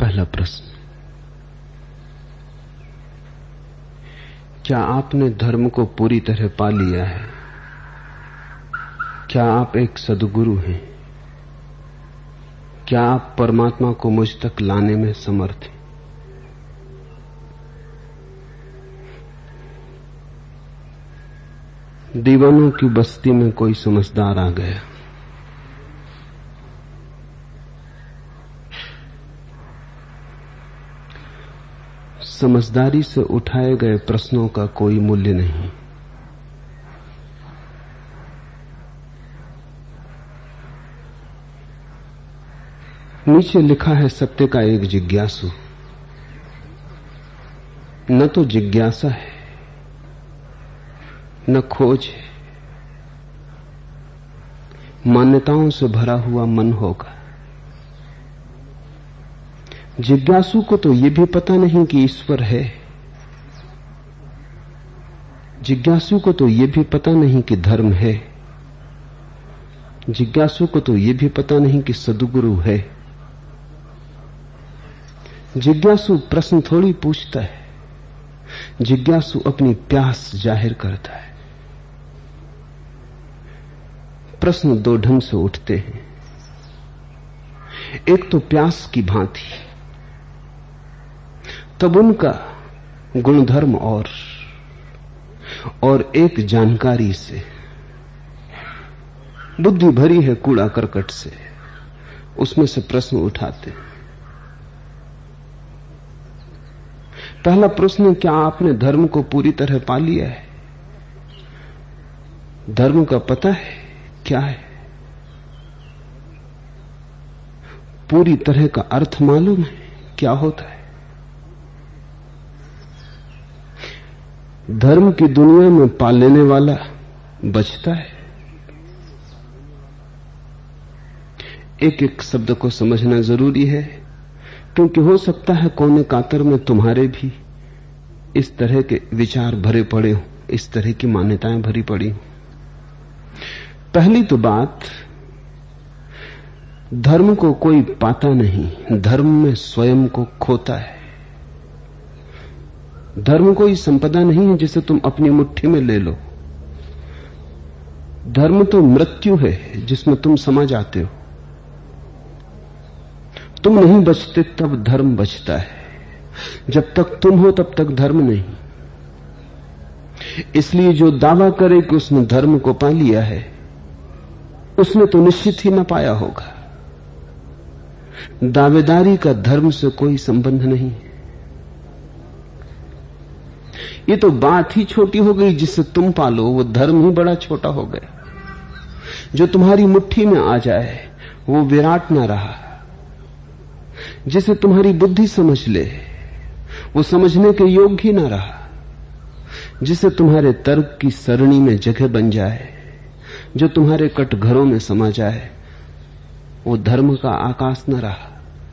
पहला प्रश्न, क्या आपने धर्म को पूरी तरह पा लिया है? क्या आप एक सद्गुरु हैं? क्या आप परमात्मा को मुझ तक लाने में समर्थ हैं? दीवानों की बस्ती में कोई समझदार आ गया। समझदारी से उठाए गए प्रश्नों का कोई मूल्य नहीं। नीचे लिखा है, सत्य का एक जिज्ञासु। न तो जिज्ञासा है, न खोज है, मान्यताओं से भरा हुआ मन होगा। जिज्ञासु को तो यह भी पता नहीं कि ईश्वर है। जिज्ञासु को तो यह भी पता नहीं कि धर्म है। जिज्ञासु को तो यह भी पता नहीं कि सद्गुरु है। जिज्ञासु प्रश्न थोड़ी पूछता है, जिज्ञासु अपनी प्यास जाहिर करता है। प्रश्न दो ढंग से उठते हैं। एक तो प्यास की भांति, तब उनका गुणधर्म और एक जानकारी से। बुद्धि भरी है कूड़ा करकट से, उसमें से प्रश्न उठाते हैं। पहला प्रश्न, क्या आपने धर्म को पूरी तरह पा लिया है? धर्म का पता है क्या है? पूरी तरह का अर्थ मालूम है क्या होता है? धर्म की दुनिया में पा लेने वाला बचता है। एक एक शब्द को समझना जरूरी है, क्योंकि हो सकता है कोने कातर में तुम्हारे भी इस तरह के विचार भरे पड़े हो, इस तरह की मान्यताएं भरी पड़ी हो। पहली तो बात, धर्म को कोई पाता नहीं, धर्म में स्वयं को खोता है। धर्म कोई संपदा नहीं है जिसे तुम अपनी मुट्ठी में ले लो। धर्म तो मृत्यु है जिसमें तुम समा जाते हो। तुम नहीं बचते तब धर्म बचता है। जब तक तुम हो तब तक धर्म नहीं। इसलिए जो दावा करे कि उसने धर्म को पा लिया है, उसने तो निश्चित ही न पाया होगा। दावेदारी का धर्म से कोई संबंध नहीं। ये तो बात ही छोटी हो गई, जिससे तुम पालो वो धर्म ही बड़ा छोटा हो गया। जो तुम्हारी मुट्ठी में आ जाए वो विराट ना रहा। जिसे तुम्हारी बुद्धि समझ ले वो समझने के योग्य ही ना रहा। जिसे तुम्हारे तर्क की सरणी में जगह बन जाए, जो तुम्हारे कटघरों में समा जाए, वो धर्म का आकाश न रहा।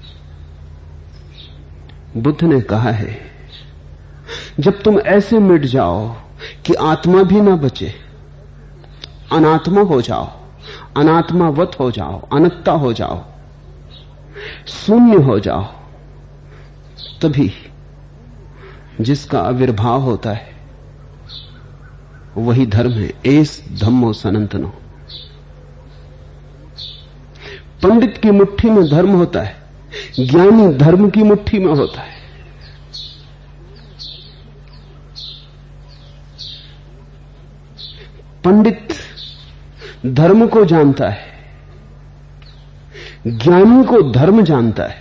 बुद्ध ने कहा है, जब तुम ऐसे मिट जाओ कि आत्मा भी ना बचे, अनात्मा हो जाओ, अनात्मावत हो जाओ, अनत्ता हो जाओ, शून्य हो जाओ, तभी जिसका आविर्भाव होता है वही धर्म है। एस धम्मो सनातनो। पंडित की मुट्ठी में धर्म होता है, ज्ञानी धर्म की मुट्ठी में होता है। पंडित धर्म को जानता है, ज्ञानी को धर्म जानता है।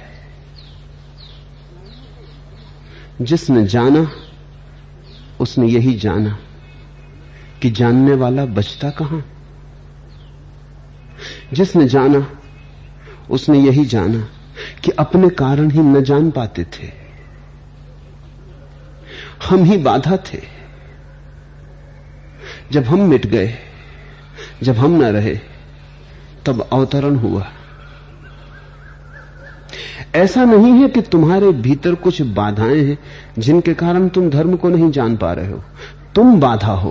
जिसने जाना उसने यही जाना कि जानने वाला बचता कहां। जिसने जाना उसने यही जाना कि अपने कारण ही न जान पाते थे, हम ही बाधा थे। जब हम मिट गए, जब हम न रहे, तब अवतरण हुआ। ऐसा नहीं है कि तुम्हारे भीतर कुछ बाधाएं हैं जिनके कारण तुम धर्म को नहीं जान पा रहे हो। तुम बाधा हो।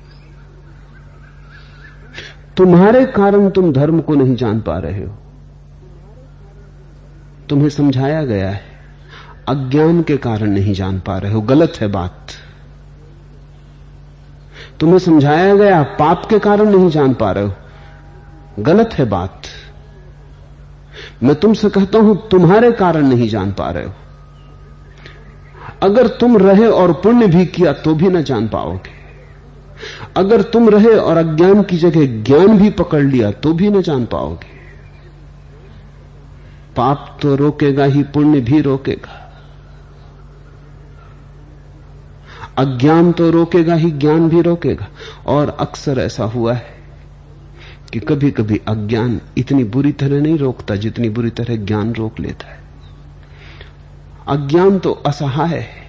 तुम्हारे कारण तुम धर्म को नहीं जान पा रहे हो। तुम्हें समझाया गया है अज्ञान के कारण नहीं जान पा रहे हो। गलत है बात। तुम्हें समझाया गया पाप के कारण नहीं जान पा रहे हो। गलत है बात। मैं तुमसे कहता हूं तुम्हारे कारण नहीं जान पा रहे हो। अगर तुम रहे और पुण्य भी किया तो भी ना जान पाओगे। अगर तुम रहे और अज्ञान की जगह ज्ञान भी पकड़ लिया तो भी ना जान पाओगे। पाप तो रोकेगा ही, पुण्य भी रोकेगा। अज्ञान तो रोकेगा ही, ज्ञान भी रोकेगा। और अक्सर ऐसा हुआ है कि कभी कभी अज्ञान इतनी बुरी तरह नहीं रोकता जितनी बुरी तरह ज्ञान रोक लेता है। अज्ञान तो असहाय है,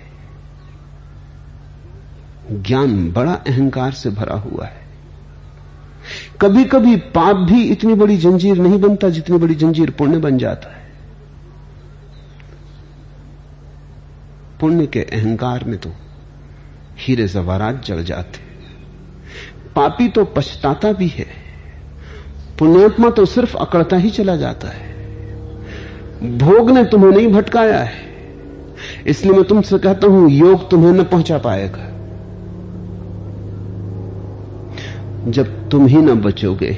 ज्ञान बड़ा अहंकार से भरा हुआ है। कभी कभी पाप भी इतनी बड़ी जंजीर नहीं बनता जितनी बड़ी जंजीर पुण्य बन जाता है। पुण्य के अहंकार में तो हीरे जवाहरात जड़ जाते। पापी तो पछताता भी है, पुण्यात्मा तो सिर्फ अकड़ता ही चला जाता है। भोग ने तुम्हें नहीं भटकाया है, इसलिए मैं तुमसे कहता हूं योग तुम्हें न पहुंचा पाएगा। जब तुम ही न बचोगे,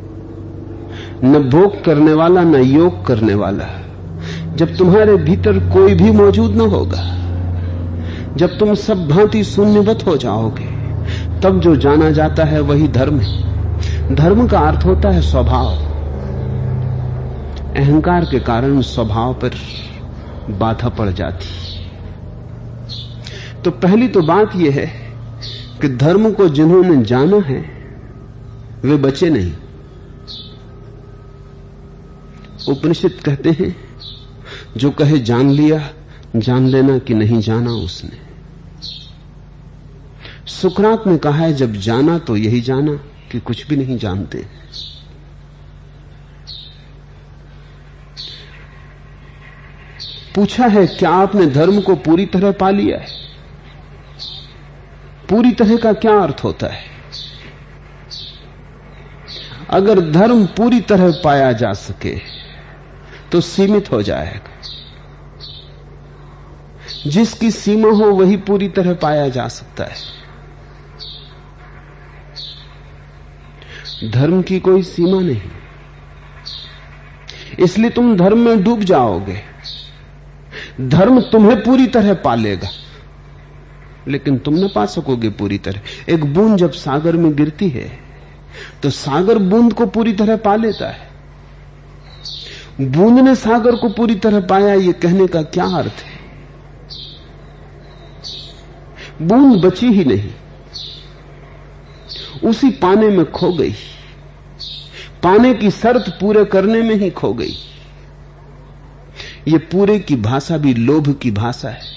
न भोग करने वाला न योग करने वाला, जब तुम्हारे भीतर कोई भी मौजूद न होगा, जब तुम सब भांति शून्यवत हो जाओगे, तब जो जाना जाता है वही धर्म है। धर्म का अर्थ होता है स्वभाव। अहंकार के कारण स्वभाव पर बाधा पड़ जाती। तो पहली तो बात यह है कि धर्म को जिन्होंने जाना है वे बचे नहीं। उपनिषद कहते हैं जो कहे जान लिया, जान लेना कि नहीं जाना उसने। सुकरात ने कहा है जब जाना तो यही जाना कि कुछ भी नहीं जानते। पूछा है क्या आपने धर्म को पूरी तरह पा लिया है? पूरी तरह का क्या अर्थ होता है? अगर धर्म पूरी तरह पाया जा सके तो सीमित हो जाएगा। जिसकी सीमा हो वही पूरी तरह पाया जा सकता है। धर्म की कोई सीमा नहीं, इसलिए तुम धर्म में डूब जाओगे। धर्म तुम्हें पूरी तरह पालेगा, लेकिन तुम न पा सकोगे पूरी तरह। एक बूंद जब सागर में गिरती है तो सागर बूंद को पूरी तरह पा लेता है। बूंद ने सागर को पूरी तरह पाया, यह कहने का क्या अर्थ है? बूंद बची ही नहीं, उसी पाने में खो गई। पाने की शर्त पूरे करने में ही खो गई। ये पूरे की भाषा भी लोभ की भाषा है।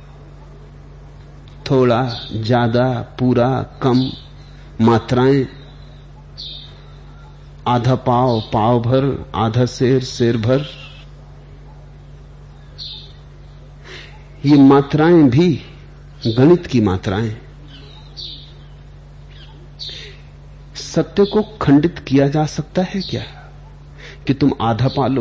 थोड़ा, ज्यादा, पूरा, कम, मात्राएं, आधा पाव, पाव भर, आधा शेर, शेर भर। ये मात्राएं भी गणित की मात्राएं। सत्य को खंडित किया जा सकता है क्या कि तुम आधा पालो?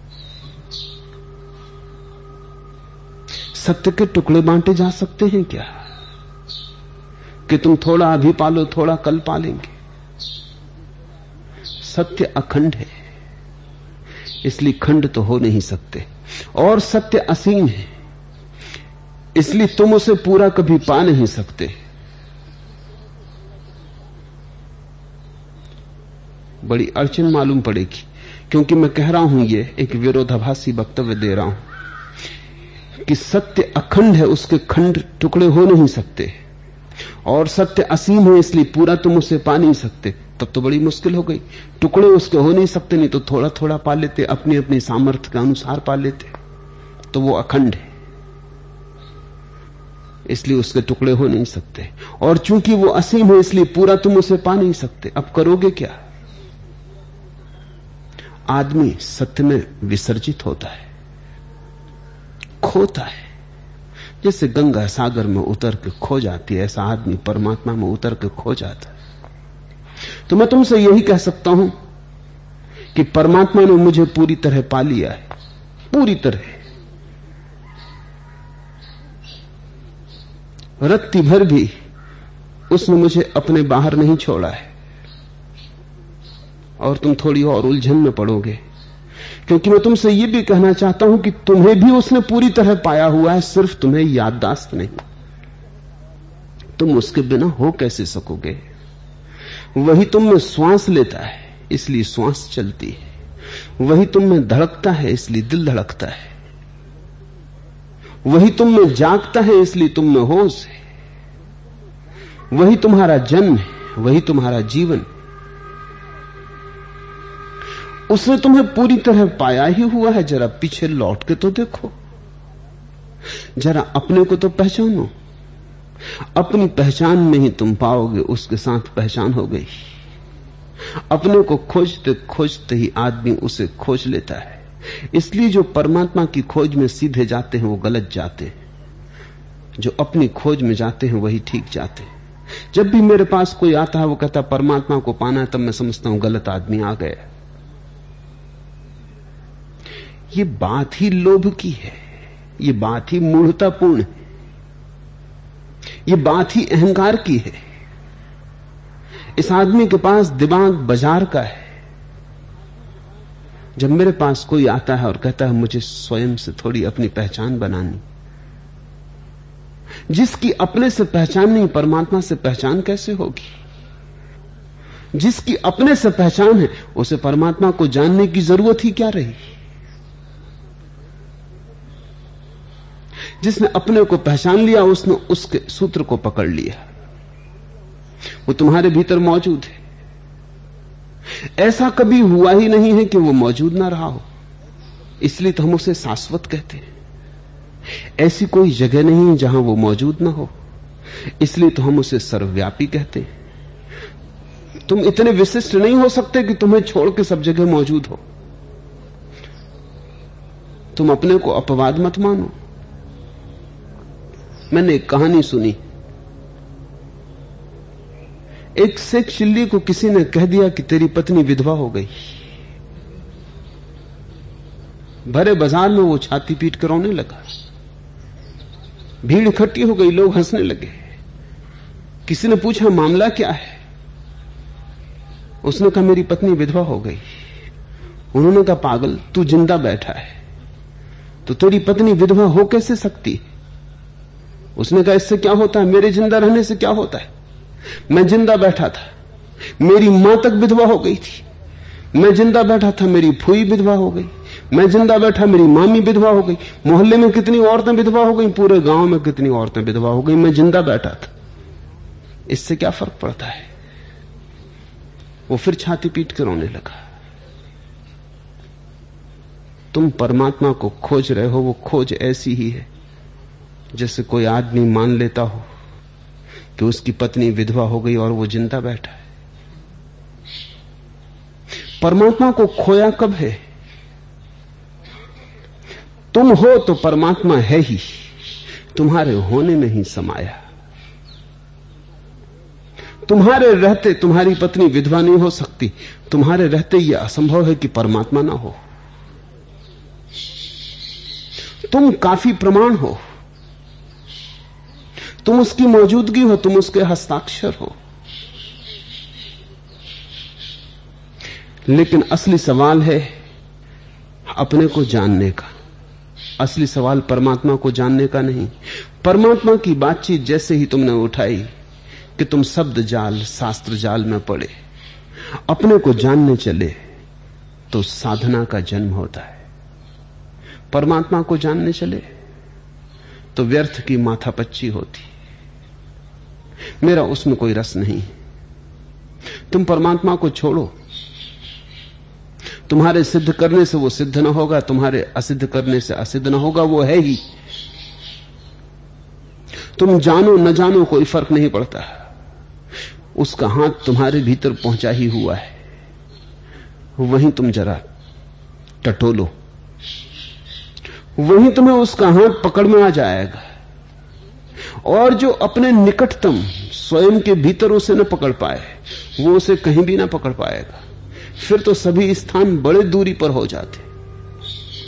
सत्य के टुकड़े बांटे जा सकते हैं क्या कि तुम थोड़ा अभी पालो, थोड़ा कल पालेंगे? सत्य अखंड है, इसलिए खंड तो हो नहीं सकते। और सत्य असीम है, इसलिए तुम उसे पूरा कभी पा नहीं सकते। बड़ी अड़चन मालूम पड़ेगी, क्योंकि मैं कह रहा हूं, ये एक विरोधाभासी वक्तव्य दे रहा हूं कि सत्य अखंड है, उसके खंड टुकड़े हो नहीं सकते। और सत्य असीम है, इसलिए पूरा तुम उसे पा नहीं सकते। तब तो बड़ी मुश्किल हो गई। टुकड़े उसके हो नहीं सकते, नहीं तो थोड़ा थोड़ा पा लेते, अपनी अपनी सामर्थ्य के अनुसार पा लेते, तो वो अखंड है। इसलिए उसके टुकड़े हो नहीं सकते। और चूंकि वो असीम है, इसलिए पूरा तुम उसे पा नहीं सकते। अब करोगे क्या? आदमी सत्य में विसर्जित होता है, खोता है। जैसे गंगा सागर में उतर के खो जाती है, ऐसा आदमी परमात्मा में उतर के खो जाता है। तो मैं तुमसे यही कह सकता हूं कि परमात्मा ने मुझे पूरी तरह पा लिया है, पूरी तरह। रत्ती भर भी उसने मुझे अपने बाहर नहीं छोड़ा है। और तुम थोड़ी और उलझन में पड़ोगे, क्योंकि मैं तुमसे यह भी कहना चाहता हूं कि तुम्हें भी उसने पूरी तरह पाया हुआ है, सिर्फ तुम्हें याददाश्त नहीं। तुम उसके बिना हो कैसे सकोगे? वही तुम में श्वास लेता है इसलिए श्वास चलती है, वही तुम में धड़कता है इसलिए दिल धड़कता है, वही तुम में जागता है इसलिए तुम में होश है, वही तुम्हारा जन्म है, वही तुम्हारा जीवन। उसने तुम्हें पूरी तरह पाया ही हुआ है। जरा पीछे लौट के तो देखो, जरा अपने को तो पहचानो। अपनी पहचान में ही तुम पाओगे उसके साथ पहचान हो गई। अपने को खोजते खोजते ही आदमी उसे खोज लेता है। इसलिए जो परमात्मा की खोज में सीधे जाते हैं वो गलत जाते हैं, जो अपनी खोज में जाते हैं वही ठीक जाते हैं। जब भी मेरे पास कोई आता है वो कहता परमात्मा को पाना है, तब मैं समझता हूं गलत आदमी आ गया। ये बात ही लोभ की है, ये बात ही मूढ़तापूर्ण है, ये बात ही अहंकार की है। इस आदमी के पास दिमाग बाजार का है। जब मेरे पास कोई आता है और कहता है मुझे स्वयं से थोड़ी अपनी पहचान बनानी, जिसकी अपने से पहचान नहीं, परमात्मा से पहचान कैसे होगी? जिसकी अपने से पहचान है उसे परमात्मा को जानने की जरूरत ही क्या रही? जिसने अपने को पहचान लिया उसने उसके सूत्र को पकड़ लिया, वो तुम्हारे भीतर मौजूद है। ऐसा कभी हुआ ही नहीं है कि वो मौजूद ना रहा हो, इसलिए तो हम उसे शाश्वत कहते हैं। ऐसी कोई जगह नहीं है जहां वो मौजूद ना हो, इसलिए तो हम उसे सर्वव्यापी कहते हैं। तुम इतने विशिष्ट नहीं हो सकते कि तुम्हें छोड़ के सब जगह मौजूद हो। तुम अपने को अपवाद मत मानो। मैंने एक कहानी सुनी, एक शेख चिल्ली को किसी ने कह दिया कि तेरी पत्नी विधवा हो गई। भरे बाजार में वो छाती पीट कर रोने लगा। भीड़ इकट्ठी हो गई, लोग हंसने लगे। किसी ने पूछा मामला क्या है? उसने कहा मेरी पत्नी विधवा हो गई। उन्होंने कहा पागल, तू जिंदा बैठा है तो तेरी पत्नी विधवा हो कैसे सकती? उसने कहा इससे क्या होता है, मेरे जिंदा रहने से क्या होता है? मैं जिंदा बैठा था, मेरी मां तक विधवा हो गई थी। मैं जिंदा बैठा था, मेरी फूई विधवा हो गई। मैं जिंदा बैठा, मेरी मामी विधवा हो गई। मोहल्ले में कितनी औरतें विधवा हो गई, पूरे गांव में कितनी औरतें विधवा हो गई। मैं जिंदा बैठा था, इससे क्या फर्क पड़ता है? वो फिर छाती पीट कर रोने लगा। तुम परमात्मा को खोज रहे हो, वो खोज ऐसी ही है जैसे कोई आदमी मान लेता हो कि उसकी पत्नी विधवा हो गई और वो जिंदा बैठा है। परमात्मा को खोया कब है? तुम हो तो परमात्मा है ही, तुम्हारे होने में ही समाया। तुम्हारे रहते तुम्हारी पत्नी विधवा नहीं हो सकती, तुम्हारे रहते यह असंभव है कि परमात्मा ना हो। तुम काफी प्रमाण हो, तुम उसकी मौजूदगी हो, तुम उसके हस्ताक्षर हो। लेकिन असली सवाल है अपने को जानने का। असली सवाल परमात्मा को जानने का नहीं। परमात्मा की बातचीत जैसे ही तुमने उठाई कि तुम शब्द जाल, शास्त्र जाल में पड़े, अपने को जानने चले, तो साधना का जन्म होता है। परमात्मा को जानने चले तो व्यर्थ की माथापच्ची होती। मेरा उसमें कोई रस नहीं। तुम परमात्मा को छोड़ो, तुम्हारे सिद्ध करने से वो सिद्ध न होगा, तुम्हारे असिद्ध करने से असिद्ध न होगा, वो है ही। तुम जानो न जानो कोई फर्क नहीं पड़ता, उसका हाथ तुम्हारे भीतर पहुंचा ही हुआ है। वहीं तुम जरा टटोलो, वहीं तुम्हें उसका हाथ पकड़ में आ जाएगा। और जो अपने निकटतम स्वयं के भीतर उसे न पकड़ पाए, वो उसे कहीं भी ना पकड़ पाएगा। फिर तो सभी स्थान बड़े दूरी पर हो जाते।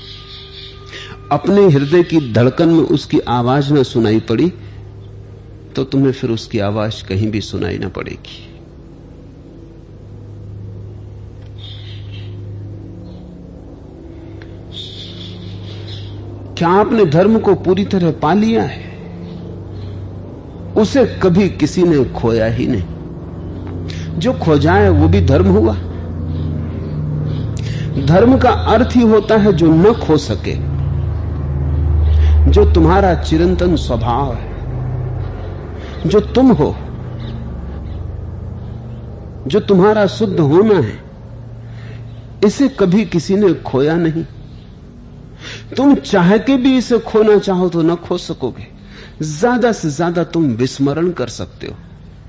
अपने हृदय की धड़कन में उसकी आवाज न सुनाई पड़ी तो तुम्हें फिर उसकी आवाज कहीं भी सुनाई ना पड़ेगी। क्या आपने धर्म को पूरी तरह पा लिया है? उसे कभी किसी ने खोया ही नहीं। जो खो जाए वो भी धर्म हुआ। धर्म का अर्थ ही होता है जो न खो सके, जो तुम्हारा चिरंतन स्वभाव है, जो तुम हो, जो तुम्हारा शुद्ध होना है। इसे कभी किसी ने खोया नहीं। तुम चाह के भी इसे खोना चाहो तो न खो सकोगे। ज्यादा से ज्यादा तुम विस्मरण कर सकते हो,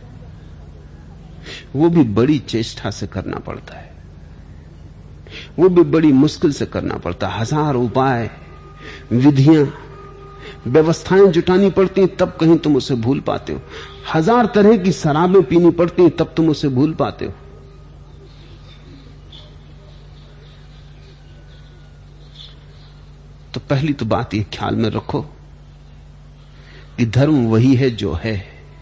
वो भी बड़ी चेष्टा से करना पड़ता है, वो भी बड़ी मुश्किल से करना पड़ता है। हजार उपाय, विधियां, व्यवस्थाएं जुटानी पड़ती हैं, तब कहीं तुम उसे भूल पाते हो। हजार तरह की शराबें पीनी पड़ती हैं, तब तुम उसे भूल पाते हो। तो पहली तो बात ये ख्याल में रखो कि धर्म वही है जो है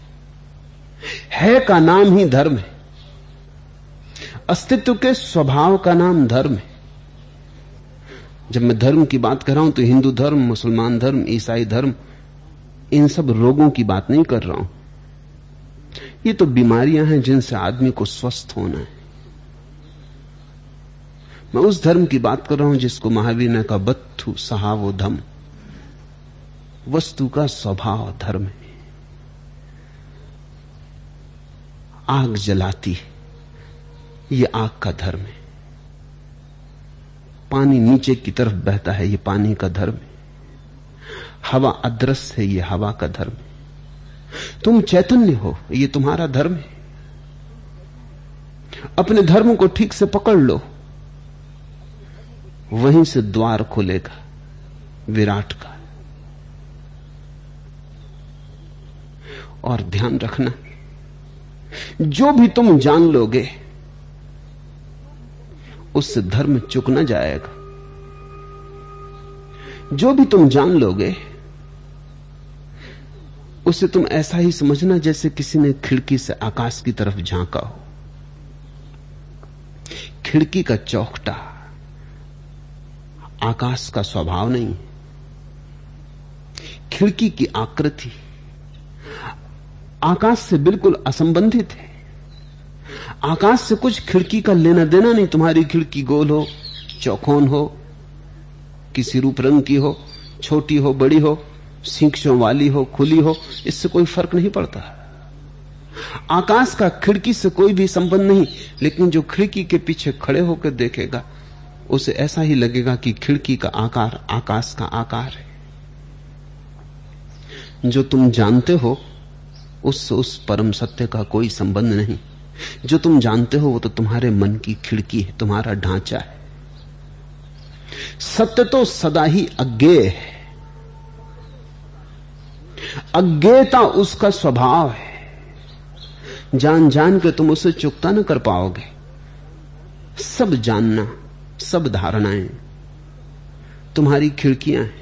का नाम ही धर्म है। अस्तित्व के स्वभाव का नाम धर्म है। जब मैं धर्म की बात कर रहा हूं तो हिंदू धर्म, मुसलमान धर्म, ईसाई धर्म, इन सब रोगों की बात नहीं कर रहा हूं। ये तो बीमारियां हैं जिनसे आदमी को स्वस्थ होना है। मैं उस धर्म की बात कर रहा हूं जिसको महावीर ने कहा बत्थु सहावो धम। वस्तु का स्वभाव धर्म है। आग जलाती है, ये आग का धर्म है। पानी नीचे की तरफ बहता है, ये पानी का धर्म है। हवा अदृश्य है, ये हवा का धर्म है। तुम चैतन्य हो, ये तुम्हारा धर्म है। अपने धर्म को ठीक से पकड़ लो, वहीं से द्वार खुलेगा विराट का। और ध्यान रखना, जो भी तुम जान लोगे उससे धर्म चुक न जाएगा। जो भी तुम जान लोगे उसे तुम ऐसा ही समझना जैसे किसी ने खिड़की से आकाश की तरफ झांका हो। खिड़की का चौखटा आकाश का स्वभाव नहीं। खिड़की की आकृति आकाश से बिल्कुल असंबंधित है। आकाश से कुछ खिड़की का लेना देना नहीं। तुम्हारी खिड़की गोल हो, चौकोन हो, किसी रूप रंग की हो, छोटी हो, बड़ी हो, सींखों वाली हो, खुली हो, इससे कोई फर्क नहीं पड़ता। आकाश का खिड़की से कोई भी संबंध नहीं। लेकिन जो खिड़की के पीछे खड़े होकर देखेगा उसे ऐसा ही लगेगा कि खिड़की का आकार आकाश का आकार है। जो तुम जानते हो उससे उस परम सत्य का कोई संबंध नहीं। जो तुम जानते हो वो तो तुम्हारे मन की खिड़की है, तुम्हारा ढांचा है। सत्य तो सदा ही अज्ञेय है। अज्ञेयता उसका स्वभाव है। जान जान के तुम उसे चुकता न कर पाओगे। सब जानना, सब धारणाएं तुम्हारी खिड़कियां हैं।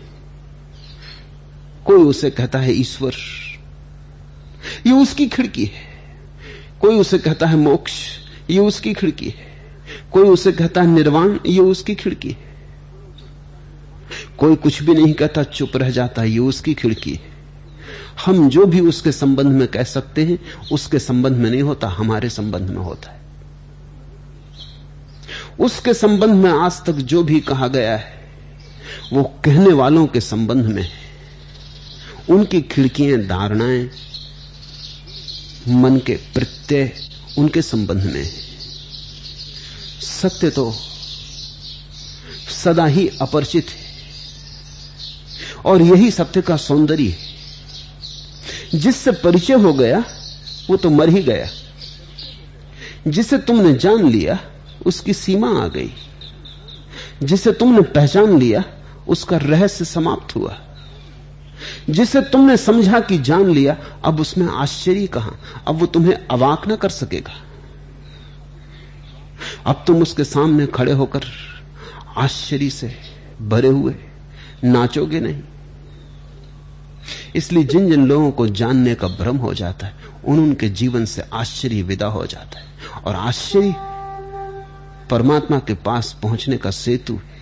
कोई उसे कहता है ईश्वर, ये उसकी खिड़की है। कोई उसे कहता है मोक्ष, ये उसकी खिड़की है। कोई उसे कहता है निर्वाण, ये उसकी खिड़की है। कोई कुछ भी नहीं कहता, चुप रह जाता, ये उसकी खिड़की है। हम जो भी उसके संबंध में कह सकते हैं उसके संबंध में नहीं होता, हमारे संबंध में होता है। उसके संबंध में आज तक जो भी कहा गया है वो कहने वालों के संबंध में है। उनकी खिड़कियां, धारणाएं, मन के प्रत्यय उनके संबंध में है। सत्य तो सदा ही अपरिचित है और यही सत्य का सौंदर्य है। जिससे परिचय हो गया वो तो मर ही गया। जिसे तुमने जान लिया उसकी सीमा आ गई। जिसे तुमने पहचान लिया उसका रहस्य समाप्त हुआ। जिसे तुमने समझा कि जान लिया, अब उसमें आश्चर्य कहां? अब वो तुम्हें अवाक न कर सकेगा। अब तुम उसके सामने खड़े होकर आश्चर्य से भरे हुए नाचोगे नहीं। इसलिए जिन जिन लोगों को जानने का भ्रम हो जाता है उनके जीवन से आश्चर्य विदा हो जाता है। और आश्चर्य परमात्मा के पास पहुंचने का सेतु है।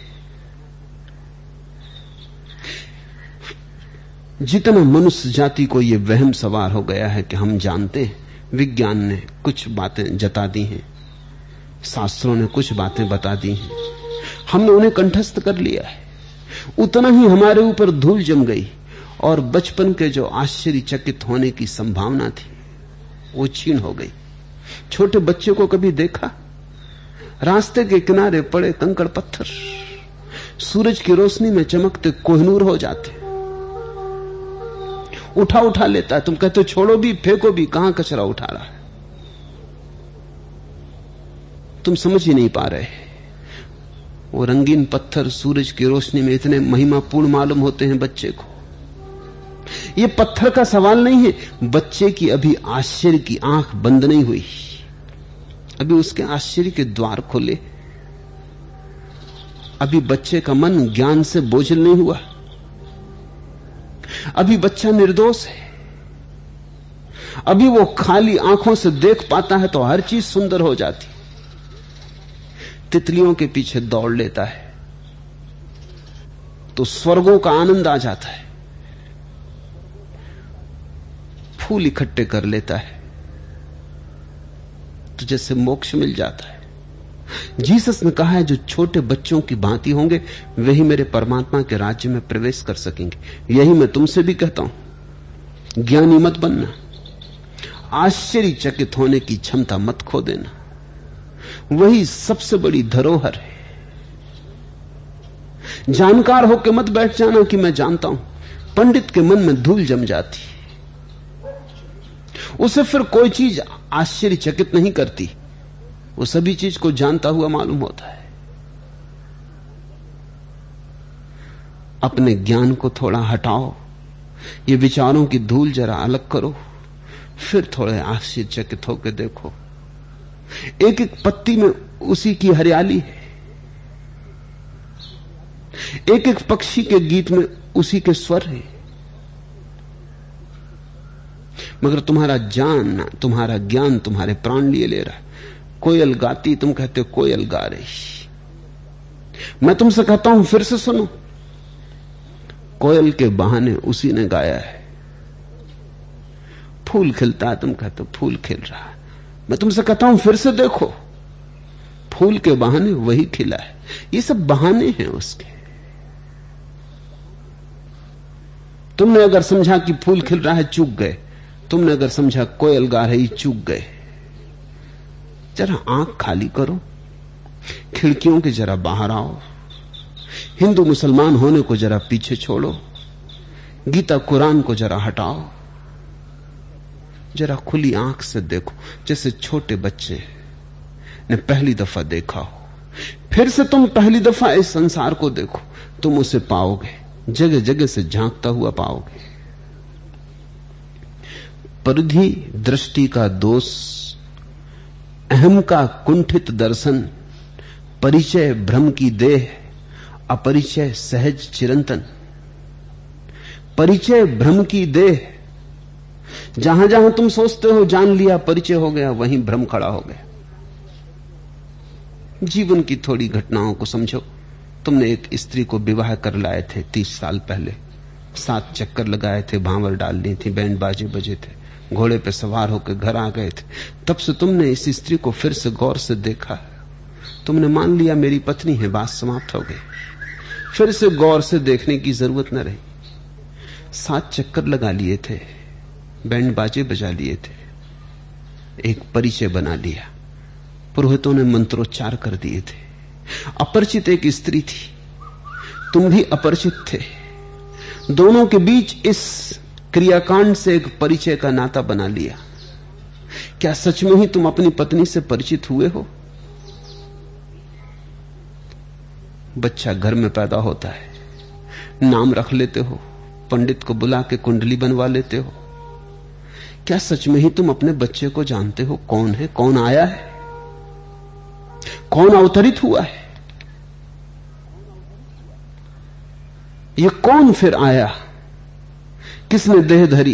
जितना मनुष्य जाति को यह वहम सवार हो गया है कि हम जानते हैं, विज्ञान ने कुछ बातें जता दी हैं, शास्त्रों ने कुछ बातें बता दी हैं, हमने उन्हें कंठस्थ कर लिया है, उतना ही हमारे ऊपर धूल जम गई और बचपन के जो आश्चर्यचकित होने की संभावना थी वो छीन हो गई। छोटे बच्चे को कभी देखा? रास्ते के किनारे पड़े कंकड़ पत्थर सूरज की रोशनी में चमकते कोहिनूर हो जाते, उठा उठा लेता है। तुम कहते हो छोड़ो भी, फेंको भी, कहां कचरा उठा रहा है? तुम समझ ही नहीं पा रहे। वो रंगीन पत्थर सूरज की रोशनी में इतने महिमापूर्ण मालूम होते हैं बच्चे को। ये पत्थर का सवाल नहीं है, बच्चे की अभी आश्चर्य की आंख बंद नहीं हुई, अभी उसके आश्चर्य के द्वार खोले, अभी बच्चे का मन ज्ञान से बोझल नहीं हुआ, अभी बच्चा निर्दोष है, अभी वो खाली आंखों से देख पाता है तो हर चीज सुंदर हो जाती। तितलियों के पीछे दौड़ लेता है तो स्वर्गों का आनंद आ जाता है, फूल इकट्ठे कर लेता है तो जैसे मोक्ष मिल जाता है। जीसस ने कहा है जो छोटे बच्चों की भांति होंगे वही मेरे परमात्मा के राज्य में प्रवेश कर सकेंगे। यही मैं तुमसे भी कहता हूं, ज्ञानी मत बनना, आश्चर्यचकित होने की क्षमता मत खो देना, वही सबसे बड़ी धरोहर है। जानकार होकर मत बैठ जाना कि मैं जानता हूं, पंडित के मन में धूल जम जाती, उसे फिर कोई चीज आश्चर्यचकित नहीं करती, वो सभी चीज को जानता हुआ मालूम होता है। अपने ज्ञान को थोड़ा हटाओ, ये विचारों की धूल जरा अलग करो, फिर थोड़े आश्चर्यचकित होकर देखो। एक एक पत्ती में उसी की हरियाली है, एक एक पक्षी के गीत में उसी के स्वर है, मगर तुम्हारा ज्ञान तुम्हारे प्राण लिए ले रहा है। कोयल गाती, तुम कहते हो कोयल गा रही, मैं तुमसे कहता हूं फिर से सुनो, कोयल के बहाने उसी ने गाया है। फूल खिलता है, तुम कहते हो फूल खिल रहा है, मैं तुमसे कहता हूं फिर से देखो, फूल के बहाने वही खिला है। ये सब बहाने हैं उसके। तुमने अगर समझा कि फूल खिल रहा है, चूक गए। तुमने अगर समझा कोयल गा रही, चूक गए। जरा आंख खाली करो, खिड़कियों के जरा बाहर आओ, हिंदू मुसलमान होने को जरा पीछे छोड़ो, गीता कुरान को जरा हटाओ, जरा खुली आंख से देखो, जैसे छोटे बच्चे ने पहली दफा देखा हो। फिर से तुम पहली दफा इस संसार को देखो, तुम उसे पाओगे, जगह जगह से झांकता हुआ पाओगे। परिधि दृष्टि का दोष, अहम का कुंठित दर्शन, परिचय भ्रम की देह, अपरिचय सहज चिरंतन। परिचय भ्रम की देह, जहां जहां तुम सोचते हो जान लिया, परिचय हो गया, वहीं भ्रम खड़ा हो गया। जीवन की थोड़ी घटनाओं को समझो। तुमने एक स्त्री को विवाह कर लाए थे 30 साल पहले, 7 चक्कर लगाए थे, भांवर डाल दी थी, बैंड बाजे बजे थे, घोड़े पे सवार होकर घर आ गए थे। तब से तुमने इस स्त्री को फिर से गौर से देखा, तुमने मान लिया मेरी पत्नी है, बात समाप्त हो गई। फिर से गौर से देखने की जरूरत न रही। 7 चक्कर लगा लिए थे, बैंड बाजे बजा लिए थे, एक परिचय बना लिया, पुरोहितों ने मंत्रोच्चार कर दिए थे। अपरिचित एक स्त्री थी, तुम भी अपरिचित थे, दोनों के बीच इस क्रियाकांड से एक परिचय का नाता बना लिया। क्या सच में ही तुम अपनी पत्नी से परिचित हुए हो? बच्चा घर में पैदा होता है, नाम रख लेते हो, पंडित को बुला के कुंडली बनवा लेते हो। क्या सच में ही तुम अपने बच्चे को जानते हो? कौन है, कौन आया है, कौन अवतरित हुआ है, ये कौन फिर आया, किसने देह धरी?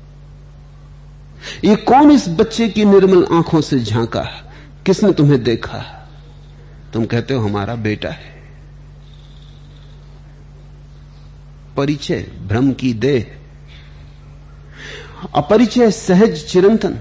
ये कौन इस बच्चे की निर्मल आंखों से झांका? किसने तुम्हें देखा? तुम कहते हो हमारा बेटा है। परिचय भ्रम की देह, अपरिचय सहज चिरंतन।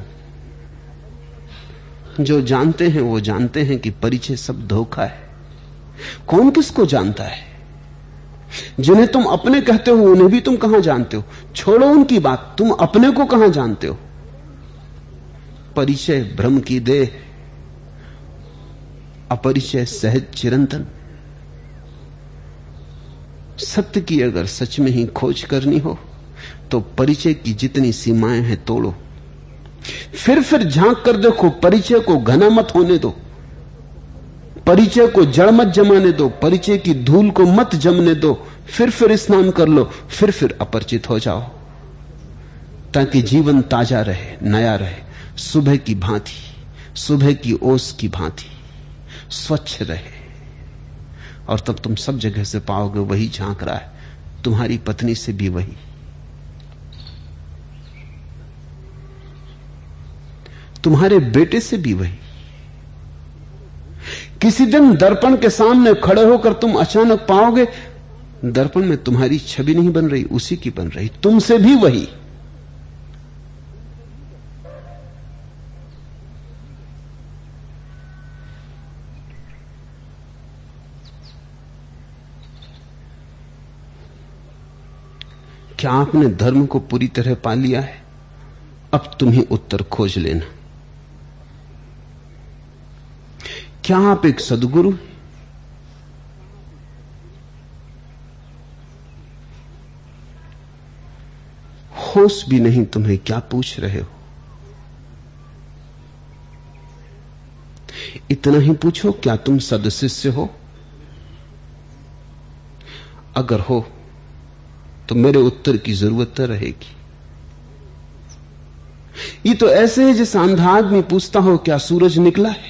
जो जानते हैं वो जानते हैं कि परिचय सब धोखा है। कौन किसको जानता है? जिन्हें तुम अपने कहते हो उन्हें भी तुम कहां जानते हो? छोड़ो उनकी बात, तुम अपने को कहां जानते हो? परिचय भ्रम की देह, अपरिचय सहज चिरंतन। सत्य की अगर सच में ही खोज करनी हो तो परिचय की जितनी सीमाएं हैं तोड़ो। फिर झांक कर देखो, परिचय को घना मत होने दो, परिचय को जड़ मत जमाने दो, परिचय की धूल को मत जमने दो। फिर स्नान कर लो, फिर अपरिचित हो जाओ, ताकि जीवन ताजा रहे, नया रहे, सुबह की भांति, सुबह की ओस की भांति स्वच्छ रहे। और तब तुम सब जगह से पाओगे वही झांक रहा है, तुम्हारी पत्नी से भी वही, तुम्हारे बेटे से भी वही। किसी दिन दर्पण के सामने खड़े होकर तुम अचानक पाओगे दर्पण में तुम्हारी छवि नहीं बन रही, उसी की बन रही, तुमसे भी वही। क्या आपने धर्म को पूरी तरह पा लिया है? अब तुम ही उत्तर खोज लेना। क्या आप एक सद्गुरु? होश भी नहीं तुम्हें, क्या पूछ रहे हो? इतना ही पूछो, क्या तुम सदशिष्य हो? अगर हो तो मेरे उत्तर की जरूरत न रहेगी। ये तो ऐसे है जैसे अंधा आदमी पूछता हो क्या सूरज निकला है?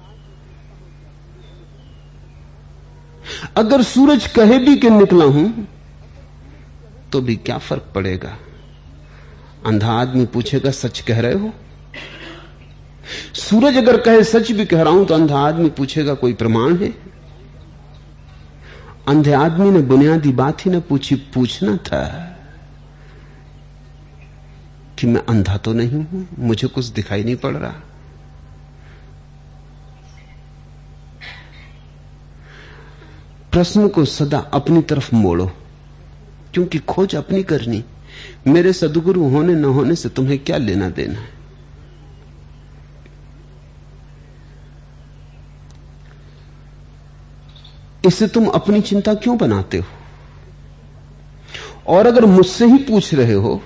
अगर सूरज कहे भी कि निकला हूं तो भी क्या फर्क पड़ेगा? अंधा आदमी पूछेगा सच कह रहे हो? सूरज अगर कहे सच भी कह रहा हूं तो अंधा आदमी पूछेगा कोई प्रमाण है? अंधे आदमी ने बुनियादी बात ही ना पूछी, पूछना था कि मैं अंधा तो नहीं हूं, मुझे कुछ दिखाई नहीं पड़ रहा। प्रश्न को सदा अपनी तरफ मोड़ो, क्योंकि खोज अपनी करनी। मेरे सद्गुरु होने न होने से तुम्हें क्या लेना देना है? इससे तुम अपनी चिंता क्यों बनाते हो? और अगर मुझसे ही पूछ रहे हो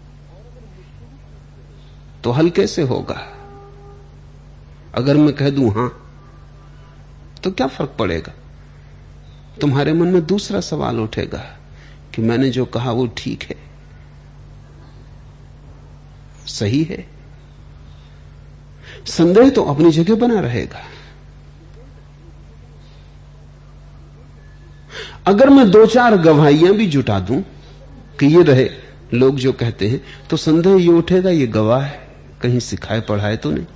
तो हल कैसे होगा? अगर मैं कह दूं हां तो क्या फर्क पड़ेगा? तुम्हारे मन में दूसरा सवाल उठेगा कि मैंने जो कहा वो ठीक है, सही है। संदेह तो अपनी जगह बना रहेगा। अगर मैं दो चार गवाहियां भी जुटा दूं कि ये रहे लोग जो कहते हैं, तो संदेह ये उठेगा ये गवाह है, कहीं सिखाए पढ़ाए तो नहीं।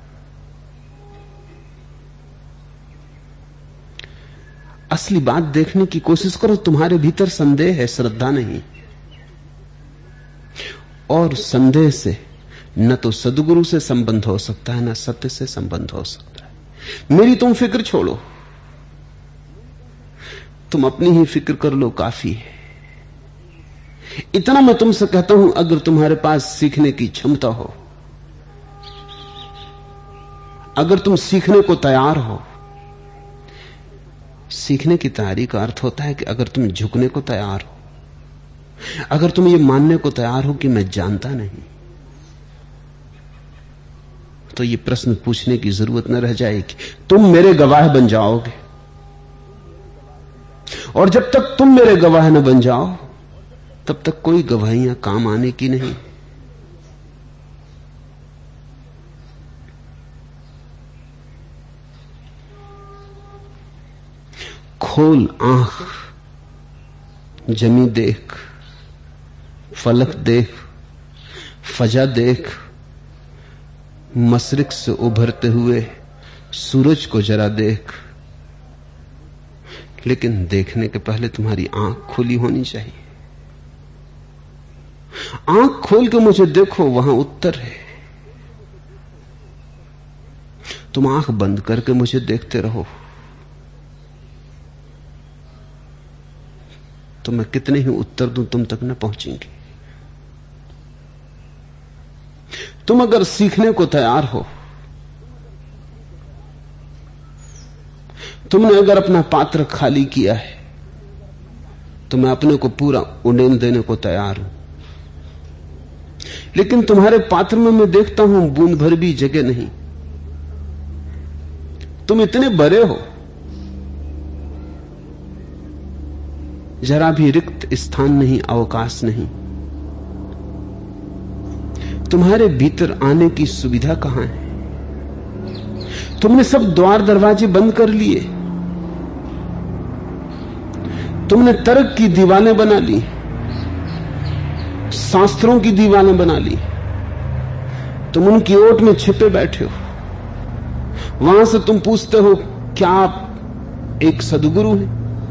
असली बात देखने की कोशिश करो, तुम्हारे भीतर संदेह है, श्रद्धा नहीं। और संदेह से न तो सद्गुरु से संबंध हो सकता है, न सत्य से संबंध हो सकता है। मेरी तुम फिक्र छोड़ो, तुम अपनी ही फिक्र कर लो, काफी है। इतना मैं तुमसे कहता हूं, अगर तुम्हारे पास सीखने की क्षमता हो, अगर तुम सीखने को तैयार हो, सीखने की तैयारी का अर्थ होता है कि अगर तुम झुकने को तैयार हो, अगर तुम ये मानने को तैयार हो कि मैं जानता नहीं, तो ये प्रश्न पूछने की जरूरत न रह जाएगी। तुम मेरे गवाह बन जाओगे, और जब तक तुम मेरे गवाह न बन जाओ तब तक कोई गवाहियां काम आने की नहीं। खोल आंख, जमी देख, फलक देख, फजा देख, मशरिक से उभरते हुए सूरज को जरा देख। लेकिन देखने के पहले तुम्हारी आंख खुली होनी चाहिए। आंख खोल के मुझे देखो, वहां उत्तर है। तुम आंख बंद करके मुझे देखते रहो तो मैं कितने ही उत्तर दूं, तुम तक न पहुंचेंगे। तुम अगर सीखने को तैयार हो, तुमने अगर अपना पात्र खाली किया है, तो मैं अपने को पूरा उड़ेल देने को तैयार हूं। लेकिन तुम्हारे पात्र में मैं देखता हूं बूंद भर भी जगह नहीं। तुम इतने बड़े हो, जरा भी रिक्त स्थान नहीं, अवकाश नहीं। तुम्हारे भीतर आने की सुविधा कहां है? तुमने सब द्वार दरवाजे बंद कर लिए। तुमने तर्क की दीवारें बना ली, शास्त्रों की दीवारें बना ली। तुम उनकी ओट में छिपे बैठे हो। वहां से तुम पूछते हो, क्या आप एक सद्गुरु हैं?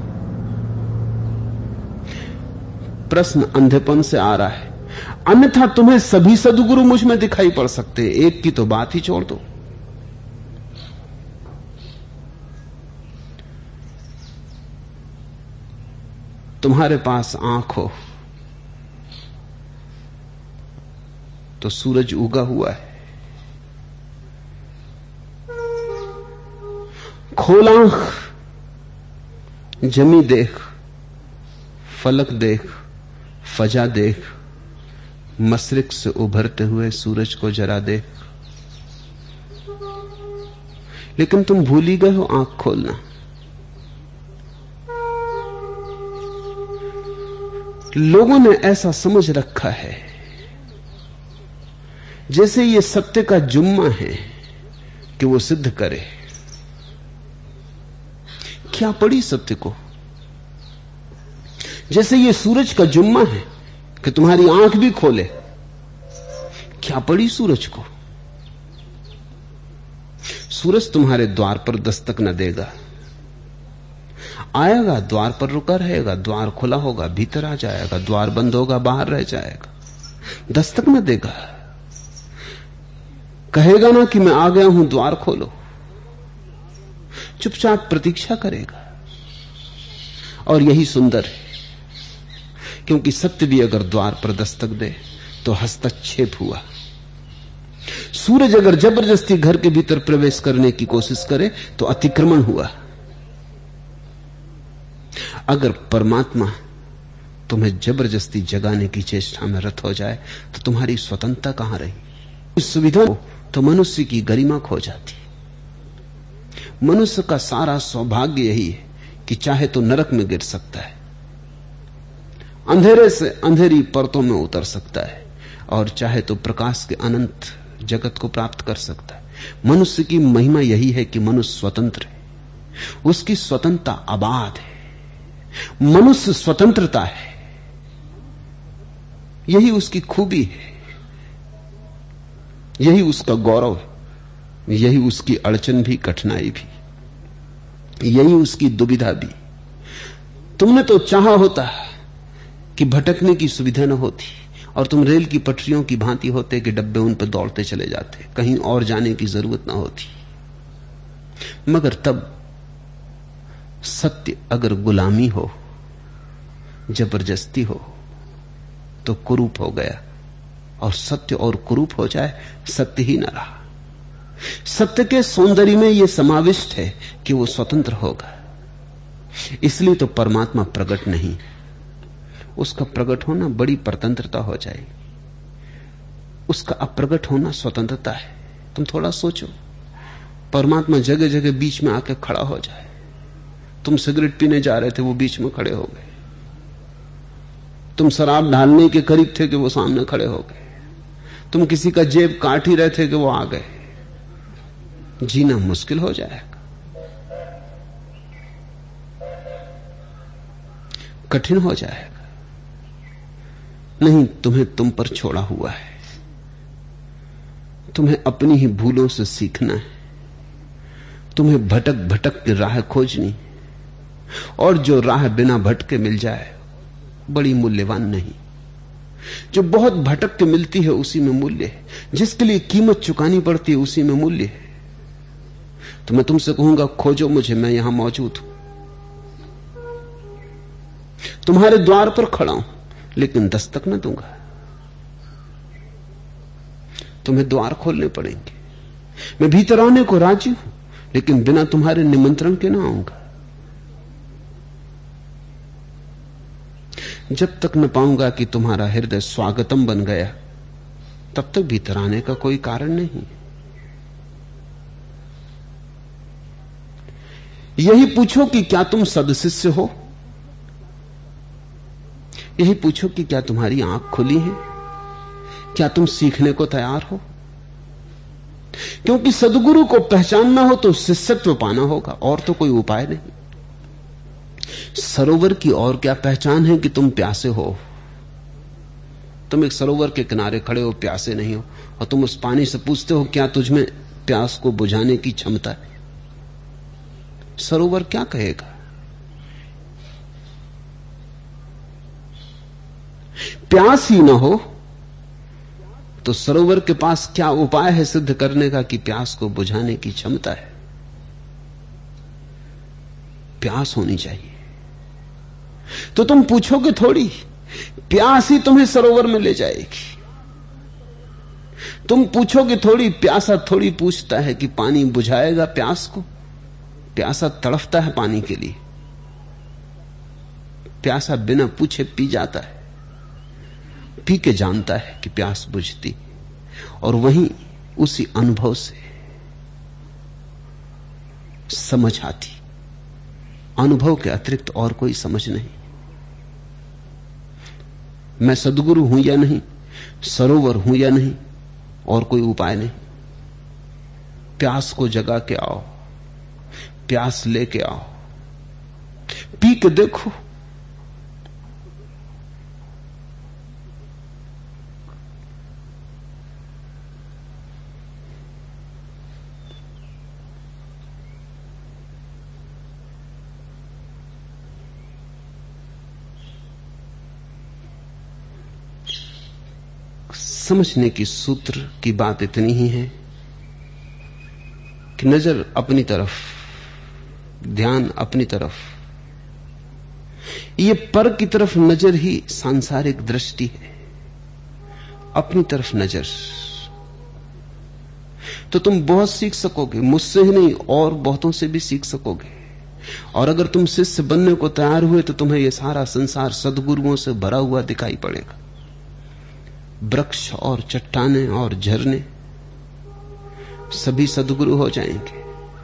प्रश्न अंधेपन से आ रहा है, अन्यथा तुम्हें सभी सद्गुरु मुझ में दिखाई पड़ सकते हैं। एक की तो बात ही छोड़ दो। तुम्हारे पास आंख हो तो सूरज उगा हुआ है। खोल आंख, जमी देख, फलक देख, फजा देख, मशरिक से उभरते हुए सूरज को जरा देख। लेकिन तुम भूल ही गए हो आंख खोलना। लोगों ने ऐसा समझ रखा है जैसे ये सत्य का जुम्मा है कि वो सिद्ध करे। क्या पड़ी सत्य को? जैसे ये सूरज का जुम्मा है कि तुम्हारी आंख भी खोले। क्या पड़ी सूरज को? सूरज तुम्हारे द्वार पर दस्तक न देगा। आएगा, द्वार पर रुका रहेगा, द्वार खुला होगा, भीतर आ जाएगा, द्वार बंद होगा, बाहर रह जाएगा, दस्तक न देगा। कहेगा ना कि मैं आ गया हूं, द्वार खोलो। चुपचाप प्रतीक्षा करेगा। और यही सुंदर है, क्योंकि सत्य भी अगर द्वार पर दस्तक दे तो हस्तक्षेप हुआ। सूरज अगर जबरदस्ती घर के भीतर प्रवेश करने की कोशिश करे तो अतिक्रमण हुआ। अगर परमात्मा तुम्हें जबरदस्ती जगाने की चेष्टा में रत हो जाए तो तुम्हारी स्वतंत्रता कहां रही? इस सुविधा तो मनुष्य की गरिमा खो जाती। मनुष्य का सारा सौभाग्य यही है कि चाहे तो नरक में गिर सकता है, अंधेरे से अंधेरी परतों में उतर सकता है, और चाहे तो प्रकाश के अनंत जगत को प्राप्त कर सकता है। मनुष्य की महिमा यही है कि मनुष्य स्वतंत्र है, उसकी स्वतंत्रता अबाध है। मनुष्य स्वतंत्रता है, यही उसकी खूबी है, यही उसका गौरव है, यही उसकी अड़चन भी, कठिनाई भी, यही उसकी दुविधा भी। तुमने तो चाहा होता कि भटकने की सुविधा न होती और तुम रेल की पटरियों की भांति होते कि डब्बे उन पर दौड़ते चले जाते, कहीं और जाने की जरूरत न होती। मगर तब सत्य अगर गुलामी हो, जबरदस्ती हो, तो कुरूप हो गया, और सत्य और कुरूप हो जाए, सत्य ही न रहा। सत्य के सौंदर्य में यह समाविष्ट है कि वो स्वतंत्र होगा। इसलिए तो परमात्मा प्रकट नहीं, उसका प्रकट होना बड़ी परतंत्रता हो जाएगी, उसका अप्रगट होना स्वतंत्रता है। तुम थोड़ा सोचो, परमात्मा जगह जगह बीच में आके खड़ा हो जाए। तुम सिगरेट पीने जा रहे थे, वो बीच में खड़े हो गए। तुम शराब ढालने के करीब थे कि वो सामने खड़े हो गए। तुम किसी का जेब काट ही रहे थे कि वो आ गए। जीना मुश्किल हो जाएगा, कठिन हो जाएगा। नहीं, तुम्हें तुम पर छोड़ा हुआ है। तुम्हें अपनी ही भूलों से सीखना है। तुम्हें भटक भटक के राह खोजनी, और जो राह बिना भटके मिल जाए बड़ी मूल्यवान नहीं। जो बहुत भटक के मिलती है उसी में मूल्य है, जिसके लिए कीमत चुकानी पड़ती है उसी में मूल्य है। तो मैं तुमसे कहूंगा, खोजो मुझे, मैं यहां मौजूद हूं, तुम्हारे द्वार पर खड़ा हूं, लेकिन दस्तक न दूंगा। तुम्हें द्वार खोलने पड़ेंगे। मैं भीतर आने को राजी हूं, लेकिन बिना तुम्हारे निमंत्रण के ना आऊंगा। जब तक न पाऊंगा कि तुम्हारा हृदय स्वागतम बन गया, तब तक भीतर आने का कोई कारण नहीं। यही पूछो कि क्या तुम सदशिष्य हो। यही पूछो कि क्या तुम्हारी आंख खुली है, क्या तुम सीखने को तैयार हो। क्योंकि सदगुरु को पहचानना हो तो शिष्यत्व पाना होगा, और तो कोई उपाय नहीं। सरोवर की और क्या पहचान है कि तुम प्यासे हो। तुम एक सरोवर के किनारे खड़े हो, प्यासे नहीं हो, और तुम उस पानी से पूछते हो क्या तुझमें प्यास को बुझाने की क्षमता है। सरोवर क्या कहेगा। प्यास ही ना हो तो सरोवर के पास क्या उपाय है सिद्ध करने का कि प्यास को बुझाने की क्षमता है। प्यास होनी चाहिए। तो तुम पूछोगे थोड़ी, प्यास ही तुम्हें सरोवर में ले जाएगी। तुम पूछोगे थोड़ी, प्यासा थोड़ी पूछता है कि पानी बुझाएगा प्यास को। प्यासा तड़फता है पानी के लिए। प्यासा बिना पूछे पी जाता है, पी के जानता है कि प्यास बुझती, और वहीं उसी अनुभव से समझ आती। अनुभव के अतिरिक्त और कोई समझ नहीं। मैं सद्गुरु हूं या नहीं, सरोवर हूं या नहीं, और कोई उपाय नहीं। प्यास को जगा के आओ, प्यास लेके आओ, पी के देखो। समझने की सूत्र की बात इतनी ही है कि नजर अपनी तरफ, ध्यान अपनी तरफ। ये पर की तरफ नजर ही सांसारिक दृष्टि है। अपनी तरफ नजर, तो तुम बहुत सीख सकोगे, मुझसे ही नहीं और बहुतों से भी सीख सकोगे। और अगर तुम शिष्य बनने को तैयार हुए तो तुम्हें यह सारा संसार सद्गुरुओं से भरा हुआ दिखाई पड़ेगा। वृक्ष और चट्टानें और झरने सभी सद्गुरु हो जाएंगे।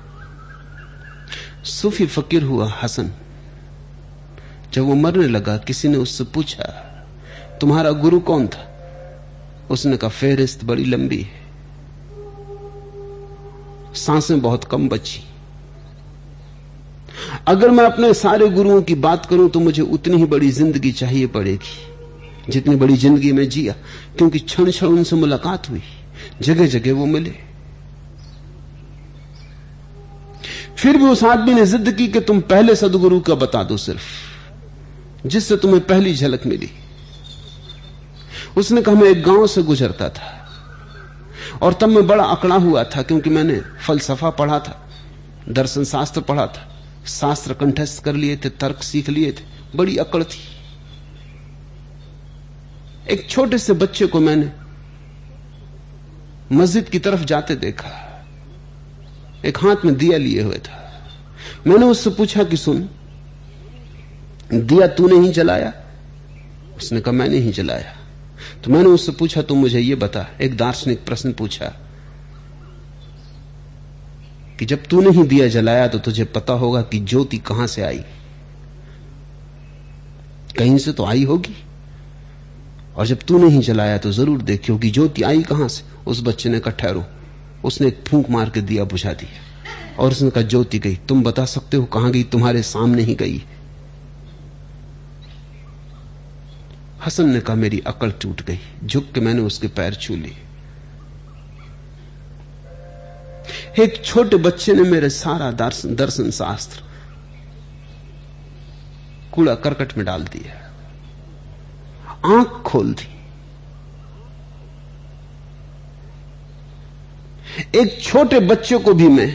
सूफी फकीर हुआ हसन। जब वो मरने लगा, किसी ने उससे पूछा, तुम्हारा गुरु कौन था? उसने कहा, फेहरिस्त बड़ी लंबी है, सांसें बहुत कम बची। अगर मैं अपने सारे गुरुओं की बात करूं तो मुझे उतनी ही बड़ी जिंदगी चाहिए पड़ेगी जितनी बड़ी जिंदगी में जिया, क्योंकि क्षण क्षण उनसे मुलाकात हुई, जगह जगह वो मिले। फिर भी उस आदमी ने जिद की कि तुम पहले सदगुरु का बता दो, सिर्फ जिससे तुम्हें पहली झलक मिली। उसने कहा, मैं एक गांव से गुजरता था और तब मैं बड़ा अकड़ा हुआ था, क्योंकि मैंने फलसफा पढ़ा था, दर्शन शास्त्र पढ़ा था, शास्त्र कंठस्थ कर लिए थे, तर्क सीख लिए थे, बड़ी अकड़ थी। एक छोटे से बच्चे को मैंने मस्जिद की तरफ जाते देखा, एक हाथ में दिया लिए हुए था। मैंने उससे पूछा कि सुन, दिया तूने ही जलाया? उसने कहा, मैंने ही जलाया। तो मैंने उससे पूछा, तू मुझे ये बता, एक दार्शनिक प्रश्न पूछा कि जब तूने ही दिया जलाया तो तुझे पता होगा कि ज्योति कहां से आई, कहीं से तो आई होगी, और जब तूने ही जलाया तो जरूर देखियो कि ज्योति आई कहां से। उस बच्चे ने कहा, ठहरो। उसने एक फूंक मार के दिया बुझा दिया, और उसने कहा, ज्योति गई। तुम बता सकते हो कहां गई? तुम्हारे सामने ही गई। हसन ने कहा मेरी अकल टूट गई। झुक के मैंने उसके पैर छू लिए। एक छोटे बच्चे ने मेरे सारा दर्शन शास्त्र कूड़ा करकट में डाल दिया, आंख खोल दी। एक छोटे बच्चे को भी मैं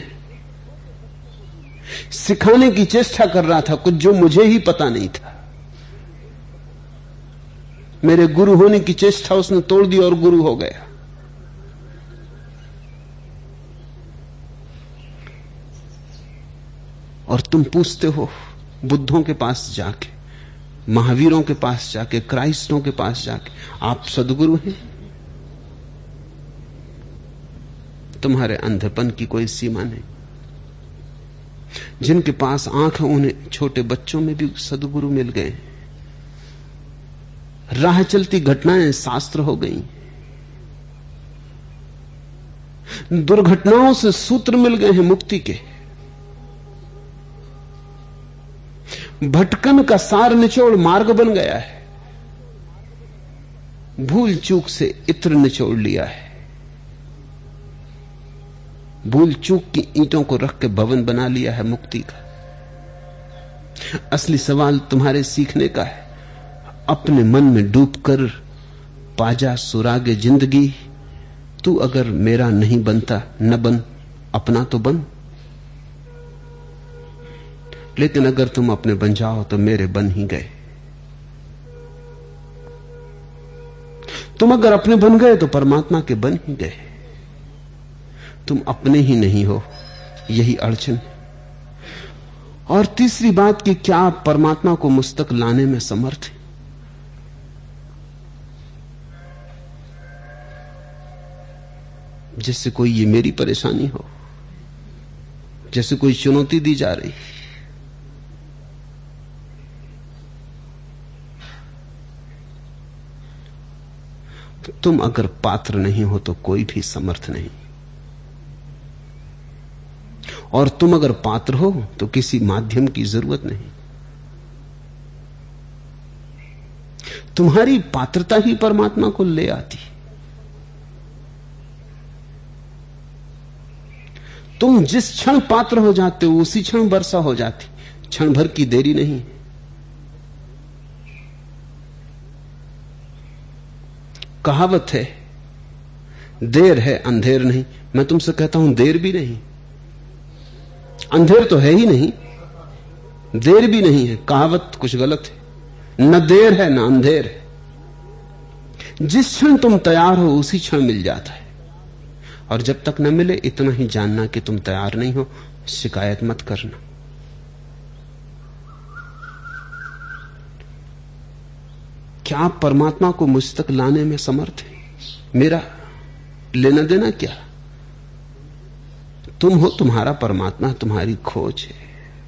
सिखाने की चेष्टा कर रहा था कुछ जो मुझे ही पता नहीं था। मेरे गुरु होने की चेष्टा उसने तोड़ दी और गुरु हो गया। और तुम पूछते हो बुद्धों के पास जाके, महावीरों के पास जाके, क्राइस्टों के पास जाके आप सदगुरु हैं? तुम्हारे अंधेपन की कोई सीमा नहीं। जिनके पास आंख है उन्हें छोटे बच्चों में भी सदगुरु मिल गए। राह चलती घटनाएं शास्त्र हो गई। दुर्घटनाओं से सूत्र मिल गए हैं मुक्ति के। भटकन का सार निचोड़ मार्ग बन गया है। भूल चूक से इत्र निचोड़ लिया है। भूल चूक की ईंटों को रख के भवन बना लिया है मुक्ति का। असली सवाल तुम्हारे सीखने का है। अपने मन में डूबकर पाजा सुरागे जिंदगी, तू अगर मेरा नहीं बनता न बन, अपना तो बन। लेकिन अगर तुम अपने बन जाओ तो मेरे बन ही गए। तुम अगर अपने बन गए तो परमात्मा के बन ही गए। तुम अपने ही नहीं हो, यही अड़चन। और तीसरी बात कि क्या आप परमात्मा को मुझ तक लाने में समर्थ हैं? जैसे कोई ये मेरी परेशानी हो, जैसे कोई चुनौती दी जा रही। तुम अगर पात्र नहीं हो तो कोई भी समर्थ नहीं, और तुम अगर पात्र हो तो किसी माध्यम की जरूरत नहीं। तुम्हारी पात्रता ही परमात्मा को ले आती। तुम जिस क्षण पात्र हो जाते हो उसी क्षण वर्षा हो जाती। क्षण भर की देरी नहीं। कहावत है, देर है अंधेर नहीं। मैं तुमसे कहता हूं देर भी नहीं। अंधेर तो है ही नहीं, देर भी नहीं है। कहावत कुछ गलत है। न देर है न अंधेर है। जिस क्षण तुम तैयार हो उसी क्षण मिल जाता है। और जब तक न मिले इतना ही जानना कि तुम तैयार नहीं हो। शिकायत मत करना। क्या आप परमात्मा को मुझ तक लाने में समर्थ हैं? मेरा लेना देना क्या? तुम हो, तुम्हारा परमात्मा तुम्हारी खोज है।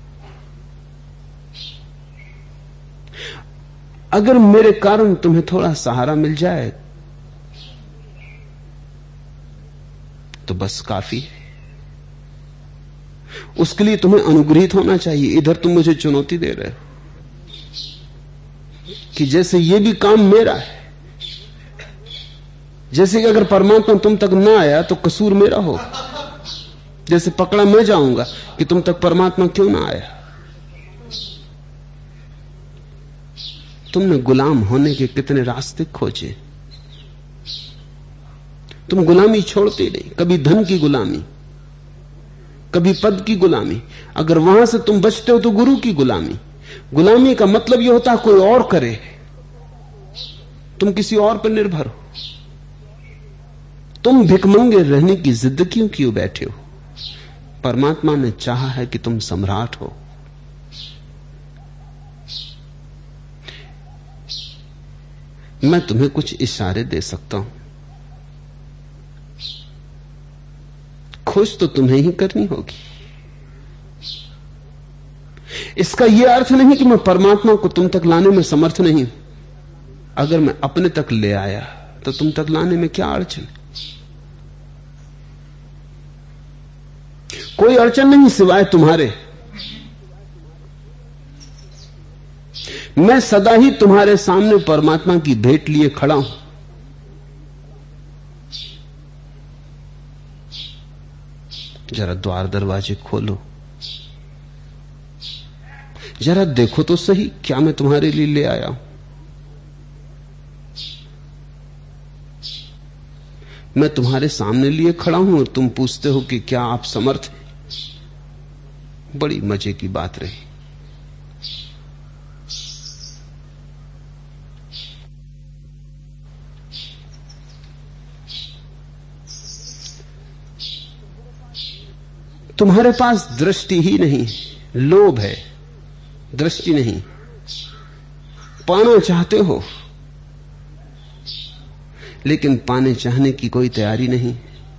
अगर मेरे कारण तुम्हें थोड़ा सहारा मिल जाए तो बस काफी है। उसके लिए तुम्हें अनुग्रहित होना चाहिए। इधर तुम मुझे चुनौती दे रहे हो कि जैसे ये भी काम मेरा है, जैसे कि अगर परमात्मा तुम तक ना आया तो कसूर मेरा होगा। जैसे पकड़ा मैं जाऊंगा कि तुम तक परमात्मा क्यों ना आया। तुमने गुलाम होने के कितने रास्ते खोजे। तुम गुलामी छोड़ते नहीं। कभी धन की गुलामी, कभी पद की गुलामी। अगर वहां से तुम बचते हो तो गुरु की गुलामी। गुलामी का मतलब यह होता है कोई और करे, तुम किसी और पर निर्भर हो। तुम भिखमंगे रहने की जिद क्यों बैठे हो? परमात्मा ने चाहा है कि तुम सम्राट हो। मैं तुम्हें कुछ इशारे दे सकता हूं, खोज तो तुम्हें ही करनी होगी। इसका यह अर्थ नहीं कि मैं परमात्मा को तुम तक लाने में समर्थ नहीं हूं। अगर मैं अपने तक ले आया तो तुम तक लाने में क्या अड़चन? कोई अड़चन नहीं सिवाय तुम्हारे। मैं सदा ही तुम्हारे सामने परमात्मा की भेंट लिए खड़ा हूं। जरा द्वार दरवाजे खोलो, जरा देखो तो सही क्या मैं तुम्हारे लिए ले आया हूं। मैं तुम्हारे सामने लिए खड़ा हूं और तुम पूछते हो कि क्या आप समर्थ हैं। बड़ी मजे की बात रही। तुम्हारे पास दृष्टि ही नहीं, लोभ है, दृष्टि नहीं। पाना चाहते हो लेकिन पाने चाहने की कोई तैयारी नहीं,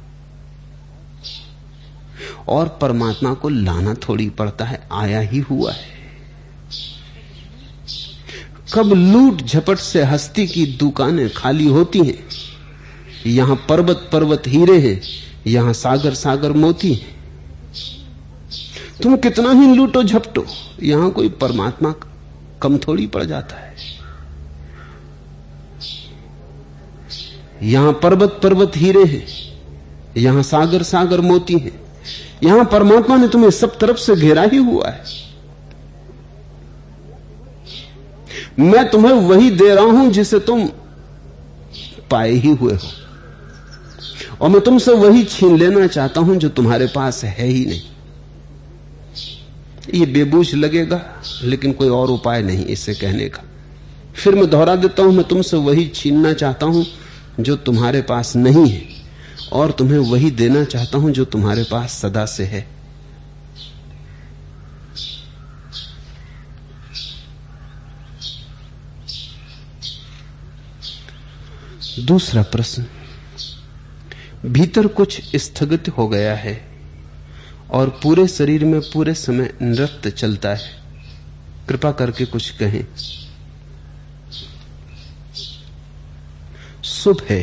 और परमात्मा को लाना थोड़ी पड़ता है, आया ही हुआ है। कब लूट झपट से हस्ती की दुकानें खाली होती हैं। यहां पर्वत पर्वत हीरे हैं, यहां सागर सागर मोती हैं। तुम कितना ही लूटो झपटो, यहां कोई परमात्मा कम थोड़ी पड़ जाता है। यहां पर्वत पर्वत हीरे हैं, यहां सागर सागर मोती हैं। यहां परमात्मा ने तुम्हें सब तरफ से घेरा ही हुआ है। मैं तुम्हें वही दे रहा हूं जिसे तुम पाए ही हुए हो, और मैं तुमसे वही छीन लेना चाहता हूं जो तुम्हारे पास है ही नहीं। ये बेबूझ लगेगा, लेकिन कोई और उपाय नहीं इसे कहने का। फिर मैं दोहरा देता हूं, मैं तुमसे वही छीनना चाहता हूं जो तुम्हारे पास नहीं है, और तुम्हें वही देना चाहता हूं जो तुम्हारे पास सदा से है। दूसरा प्रश्न, भीतर कुछ स्थगित हो गया है और पूरे शरीर में पूरे समय नृत्य चलता है, कृपा करके कुछ कहें। शुभ है,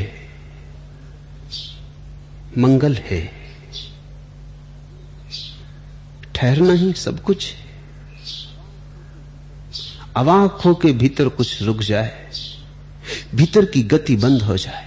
मंगल है, ठहरना ही सब कुछ। अवाक होके भीतर कुछ रुक जाए, भीतर की गति बंद हो जाए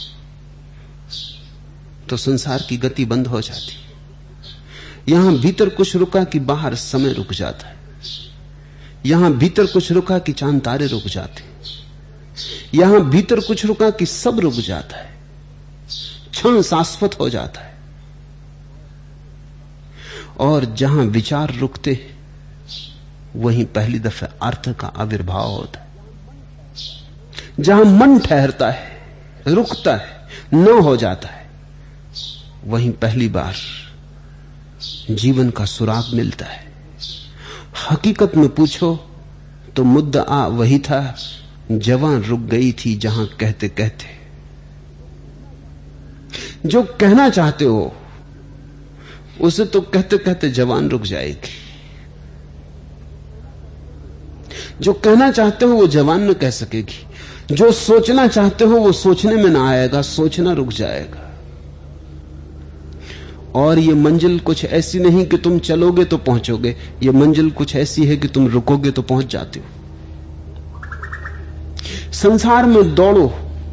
तो संसार की गति बंद हो जाती। यहां भीतर कुछ रुका कि बाहर समय रुक जाता है। यहां भीतर कुछ रुका कि चांद तारे रुक जाते। यहां भीतर कुछ रुका कि सब रुक जाता है, क्षण शाश्वत हो जाता है। और जहां विचार रुकते वहीं पहली दफे अर्थ का आविर्भाव होता है। जहां मन ठहरता है, रुकता है, न हो जाता है, वहीं पहली बार जीवन का सुराग मिलता है। हकीकत में पूछो तो मुद्दा वही था, जवान रुक गई थी जहां कहते कहते। जो कहना चाहते हो उसे तो कहते कहते जवान रुक जाएगी। जो कहना चाहते हो वो जवान न कह सकेगी। जो सोचना चाहते हो वो सोचने में ना आएगा, सोचना रुक जाएगा। और ये मंजिल कुछ ऐसी नहीं कि तुम चलोगे तो पहुंचोगे, ये मंजिल कुछ ऐसी है कि तुम रुकोगे तो पहुंच जाते हो। संसार में दौड़ो,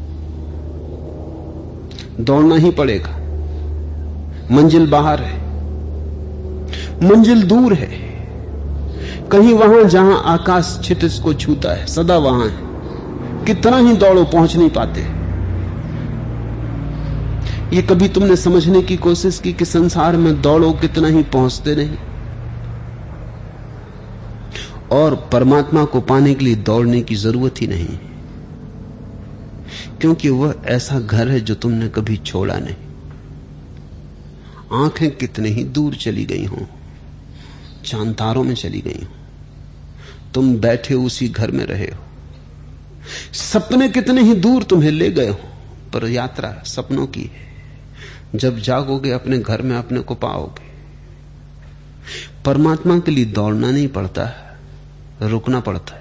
दौड़ना ही पड़ेगा। मंजिल बाहर है, मंजिल दूर है, कहीं वहां जहां आकाश क्षितिज को छूता है, सदा वहां है। कितना ही दौड़ो पहुंच नहीं पाते। ये कभी तुमने समझने की कोशिश की कि संसार में दौड़ो कितना ही पहुंचते नहीं। और परमात्मा को पाने के लिए दौड़ने की जरूरत ही नहीं, क्योंकि वह ऐसा घर है जो तुमने कभी छोड़ा नहीं। आंखें कितने ही दूर चली गई हों, चांद तारों में चली गई हों, तुम बैठे उसी घर में रहे हो। सपने कितने ही दूर तुम्हें ले गए हो, पर यात्रा सपनों की है। जब जागोगे अपने घर में अपने को पाओगे। परमात्मा के लिए दौड़ना नहीं पड़ता, रुकना पड़ता है।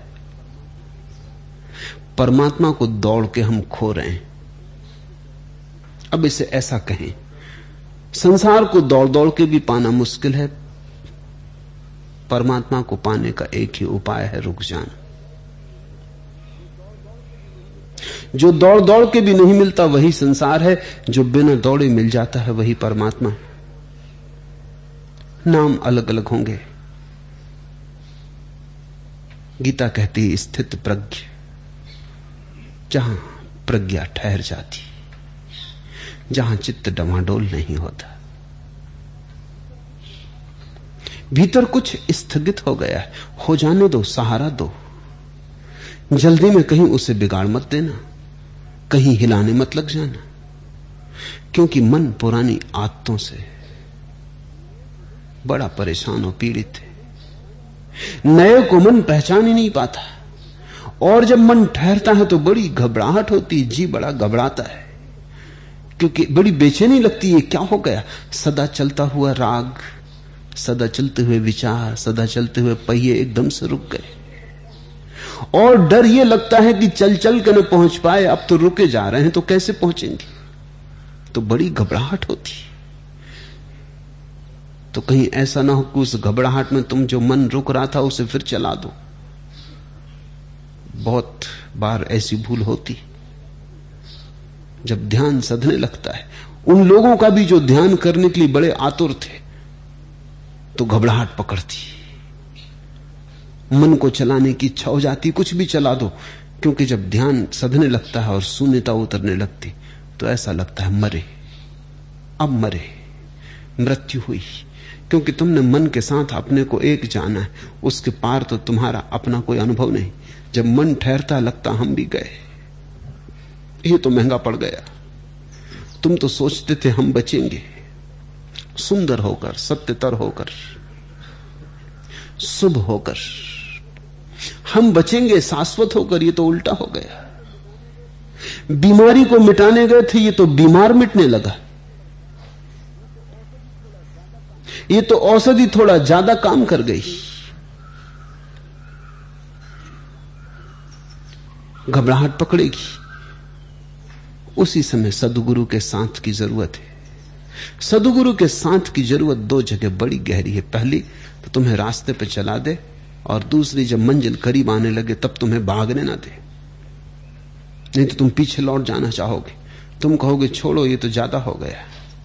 परमात्मा को दौड़ के हम खो रहे हैं। अब इसे ऐसा कहें, संसार को दौड़ दौड़ के भी पाना मुश्किल है। परमात्मा को पाने का एक ही उपाय है, रुक जाना। जो दौड़ दौड़ के भी नहीं मिलता वही संसार है, जो बिना दौड़े मिल जाता है वही परमात्मा। नाम अलग अलग होंगे। गीता कहती है स्थित प्रज्ञ, जहां प्रज्ञा ठहर जाती, जहां चित्त डवाडोल नहीं होता। भीतर कुछ स्थगित हो गया है, हो जाने दो, सहारा दो। जल्दी में कहीं उसे बिगाड़ मत देना, कहीं हिलाने मत लग जाना, क्योंकि मन पुरानी आदतों से बड़ा परेशान और पीड़ित है। नए को मन पहचान ही नहीं पाता, और जब मन ठहरता है तो बड़ी घबराहट होती, जी बड़ा घबराता है, क्योंकि बड़ी बेचैनी लगती है। क्या हो गया? सदा चलता हुआ राग, सदा चलते हुए विचार, सदा चलते हुए पहिए एकदम से रुक गए, और डर यह लगता है कि चल चल के न पहुंच पाए, अब तो रुके जा रहे हैं तो कैसे पहुंचेंगे। तो बड़ी घबराहट होती। तो कहीं ऐसा ना हो कि उस घबराहट में तुम जो मन रुक रहा था उसे फिर चला दो। बहुत बार ऐसी भूल होती। जब ध्यान सधने लगता है, उन लोगों का भी जो ध्यान करने के लिए बड़े आतुर थे, तो घबराहट पकड़ती, मन को चलाने की इच्छा हो जाती, कुछ भी चला दो। क्योंकि जब ध्यान सधने लगता है और शून्यता उतरने लगती, तो ऐसा लगता है मरे, अब मरे, मृत्यु हुई। क्योंकि तुमने मन के साथ अपने को एक जाना है, उसके पार तो तुम्हारा अपना कोई अनुभव नहीं। जब मन ठहरता लगता हम भी गए, ये तो महंगा पड़ गया। तुम तो सोचते थे हम बचेंगे, सुंदर होकर, सत्यतर होकर, शुभ होकर हम बचेंगे, शाश्वत होकर। ये तो उल्टा हो गया। बीमारी को मिटाने गए थे, ये तो बीमार मिटने लगा। ये तो औषधि थोड़ा ज्यादा काम कर गई। घबराहट पकड़ेगी। उसी समय सदगुरु के साथ की जरूरत है। सदगुरु के साथ की जरूरत दो जगह बड़ी गहरी है। पहली तो तुम्हें रास्ते पे चला दे, और दूसरी जब मंजिल करीब आने लगे तब तुम्हें भागने ना दे। नहीं तो तुम पीछे लौट जाना चाहोगे, तुम कहोगे छोड़ो ये तो ज्यादा हो गया,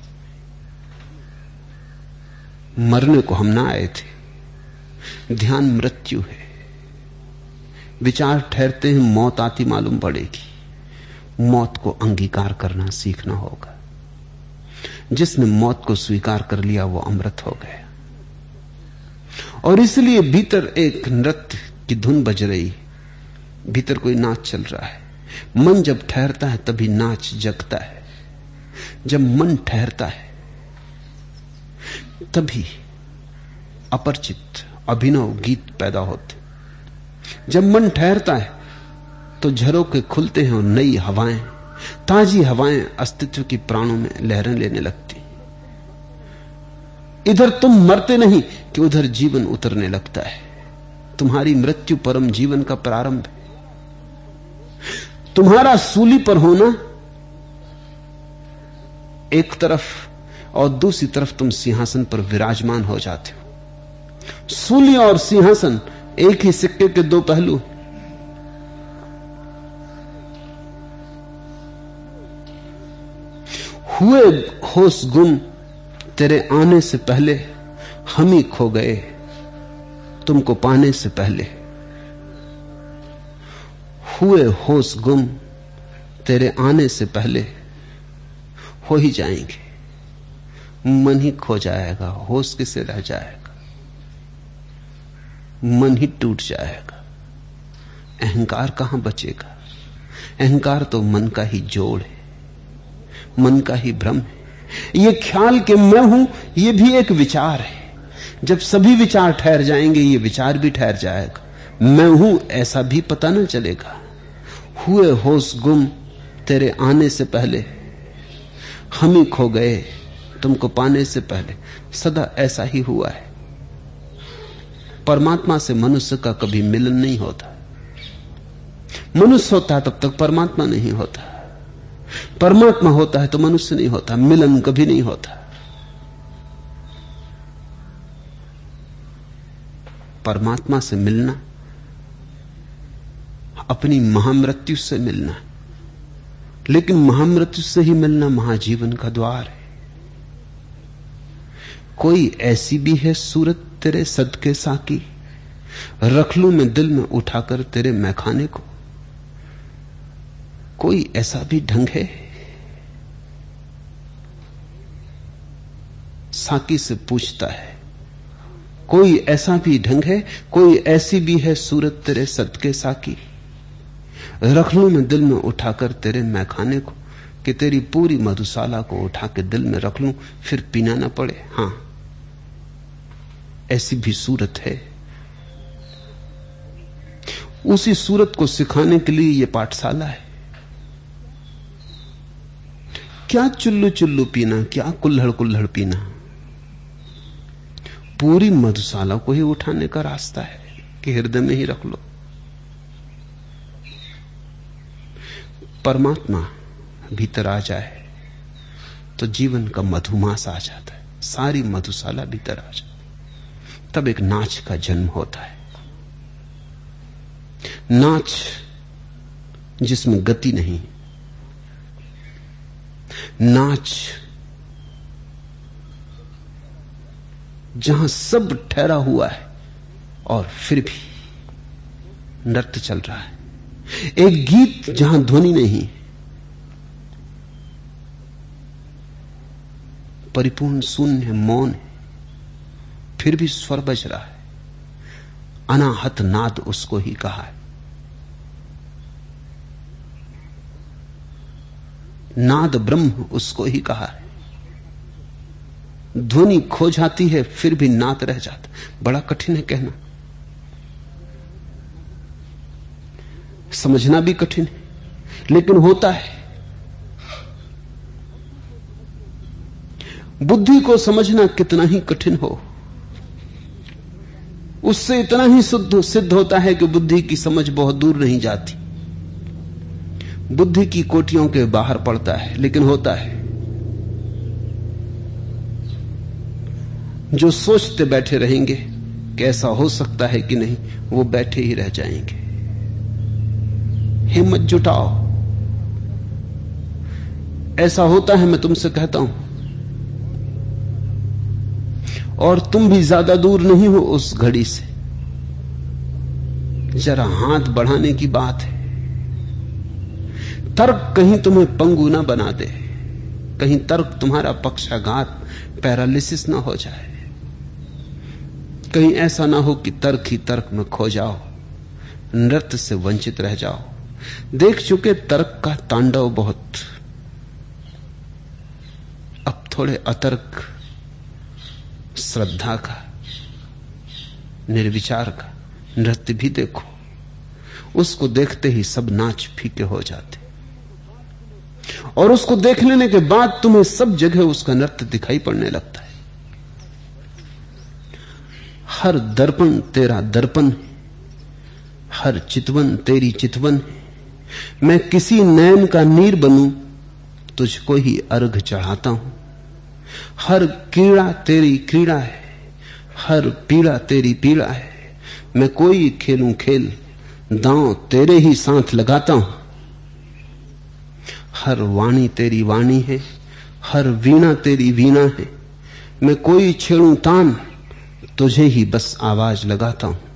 मरने को हम ना आए थे। ध्यान मृत्यु है। विचार ठहरते हैं, मौत आती मालूम पड़ेगी। मौत को अंगीकार करना सीखना होगा। जिसने मौत को स्वीकार कर लिया वो अमृत हो गया। और इसलिए भीतर एक नृत्य की धुन बज रही, भीतर कोई नाच चल रहा है। मन जब ठहरता है तभी नाच जगता है। जब मन ठहरता है तभी अपरिचित अभिनव गीत पैदा होते। जब मन ठहरता है तो झरोखे खुलते हैं और नई हवाएं, ताजी हवाएं अस्तित्व की प्राणों में लहरें लेने लगती। इधर तुम मरते नहीं कि उधर जीवन उतरने लगता है। तुम्हारी मृत्यु परम जीवन का प्रारंभ है। तुम्हारा सूली पर होना एक तरफ और दूसरी तरफ तुम सिंहासन पर विराजमान हो जाते हो। सूली और सिंहासन एक ही सिक्के के दो पहलू। हुए होश गुम तेरे आने से पहले, हम ही खो गए तुमको पाने से पहले। हुए होश गुम तेरे आने से पहले, हो ही जाएंगे। मन ही खो जाएगा, होश किसे रह जाएगा। मन ही टूट जाएगा, अहंकार कहां बचेगा। अहंकार तो मन का ही जोड़ है, मन का ही भ्रम है। ये ख्याल कि मैं हूं, ये भी एक विचार है। जब सभी विचार ठहर जाएंगे, ये विचार भी ठहर जाएगा। मैं हूं ऐसा भी पता न चलेगा। हुए होश गुम तेरे आने से पहले, हम ही खो गए तुमको पाने से पहले। सदा ऐसा ही हुआ है। परमात्मा से मनुष्य का कभी मिलन नहीं होता। मनुष्य होता है तब तक परमात्मा नहीं होता। परमात्मा होता है तो मनुष्य नहीं होता। मिलन कभी नहीं होता। परमात्मा से मिलना अपनी महामृत्यु से मिलना। लेकिन महामृत्यु से ही मिलना महाजीवन का द्वार है। कोई ऐसी भी है सूरत तेरे सदके साकी, रख लूं मैं दिल में उठाकर तेरे मैखाने को। कोई ऐसा भी ढंग है? साकी से पूछता है, कोई ऐसा भी ढंग है? कोई ऐसी भी है सूरत तेरे सदके साकी, रख लूं मैं दिल में उठाकर तेरे मैखाने को, कि तेरी पूरी मधुशाला को उठा के दिल में रख लूं, फिर पीना ना पड़े। हां, ऐसी भी सूरत है। उसी सूरत को सिखाने के लिए यह पाठशाला है। क्या चुल्लू चुल्लू पीना, क्या कुल्हड़ कुल्हड़ पीना, पूरी मधुशाला को ही उठाने का रास्ता है कि हृदय में ही रख लो। परमात्मा भीतर आ जाए तो जीवन का मधुमास आ जाता है, सारी मधुशाला भीतर आ जाती, तब एक नाच का जन्म होता है। नाच जिसमें गति नहीं, नाच जहां सब ठहरा हुआ है और फिर भी नृत्य चल रहा है। एक गीत जहां ध्वनि नहीं, परिपूर्ण शून्य मौन है, फिर भी स्वर बज रहा है। अनाहत नाद उसको ही कहा है। नाद ब्रह्म उसको ही कहा है। ध्वनि खो जाती है फिर भी नाद रह जाता। बड़ा कठिन है कहना, समझना भी कठिन है, लेकिन होता है। बुद्धि को समझना कितना ही कठिन हो, उससे इतना ही सिद्ध होता है कि बुद्धि की समझ बहुत दूर नहीं जाती, बुद्धि की कोटियों के बाहर पड़ता है, लेकिन होता है। जो सोचते बैठे रहेंगे कि ऐसा हो सकता है कि नहीं, वो बैठे ही रह जाएंगे। हिम्मत जुटाओ, ऐसा होता है, मैं तुमसे कहता हूं। और तुम भी ज्यादा दूर नहीं हो उस घड़ी से। जरा हाथ बढ़ाने की बात है। तर्क कहीं तुम्हें पंगु ना बना दे, कहीं तर्क तुम्हारा पक्षाघात, पैरालिसिस ना हो जाए। कहीं ऐसा ना हो कि तर्क ही तर्क में खो जाओ, नृत्य से वंचित रह जाओ। देख चुके तर्क का तांडव बहुत, अब थोड़े अतर्क, श्रद्धा का, निर्विचार का नृत्य भी देखो। उसको देखते ही सब नाच फीके हो जाते, और उसको देख लेने के बाद तुम्हें सब जगह उसका नृत्य दिखाई पड़ने लगता है। हर दर्पण तेरा दर्पण है, हर चितवन तेरी चितवन है। मैं किसी नयन का नीर बनूं, तुझको ही अर्घ चढ़ाता हूं। हर कीड़ा तेरी क्रीड़ा है, हर पीड़ा तेरी पीड़ा है। मैं कोई खेलूं खेल, दांव तेरे ही साथ लगाता हूं। हर वाणी तेरी वाणी है, हर वीणा तेरी वीणा है। मैं कोई छेड़ूं तान, तुझे ही बस आवाज लगाता हूं।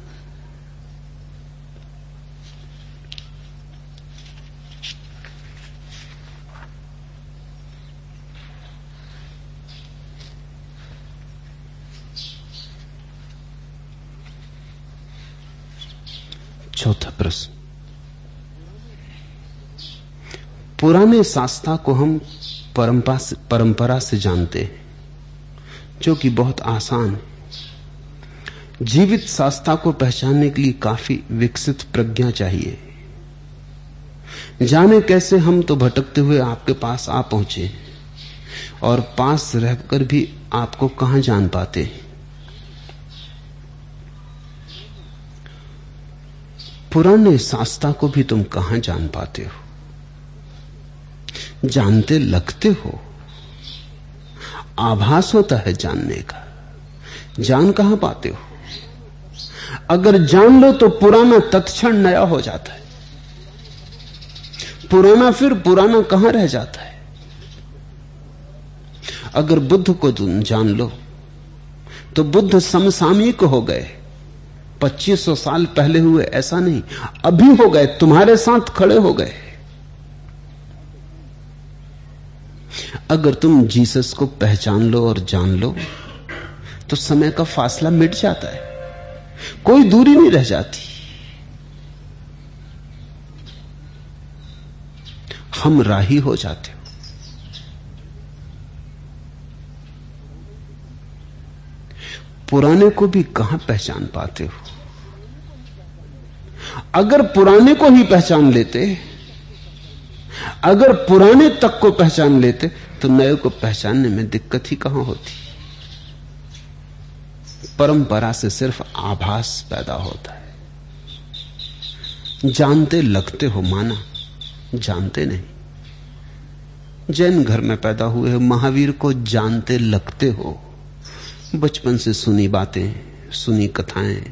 चौथा प्रश्न। पुराने शास्त्रा को हम परंपरा से जानते हैं, जो कि बहुत आसान है। जीवित शास्त्रा को पहचानने के लिए काफी विकसित प्रज्ञा चाहिए। जाने कैसे हम तो भटकते हुए आपके पास आ पहुंचे, और पास रहकर भी आपको कहां जान पाते हैं। पुराने शास्त्रा को भी तुम कहां जान पाते हो? जानते लगते हो, आभास होता है जानने का, जान कहां पाते हो? अगर जान लो तो पुराना तत्क्षण नया हो जाता है। पुराना फिर पुराना कहां रह जाता है। अगर बुद्ध को तुम जान लो तो बुद्ध समसामयिक हो गए, 2500 साल पहले हुए ऐसा नहीं, अभी हो गए, तुम्हारे साथ खड़े हो गए। अगर तुम जीसस को पहचान लो और जान लो तो समय का फासला मिट जाता है, कोई दूरी नहीं रह जाती। हम राही हो जाते हो। पुराने को भी कहां पहचान पाते हो। अगर पुराने को ही पहचान लेते, अगर पुराने तक को पहचान लेते तो नए को पहचानने में दिक्कत ही कहां होती। परंपरा से सिर्फ आभास पैदा होता है। जानते लगते हो माना, जानते नहीं। जैन घर में पैदा हुए हो, महावीर को जानते लगते हो, बचपन से सुनी बातें, सुनी कथाएं।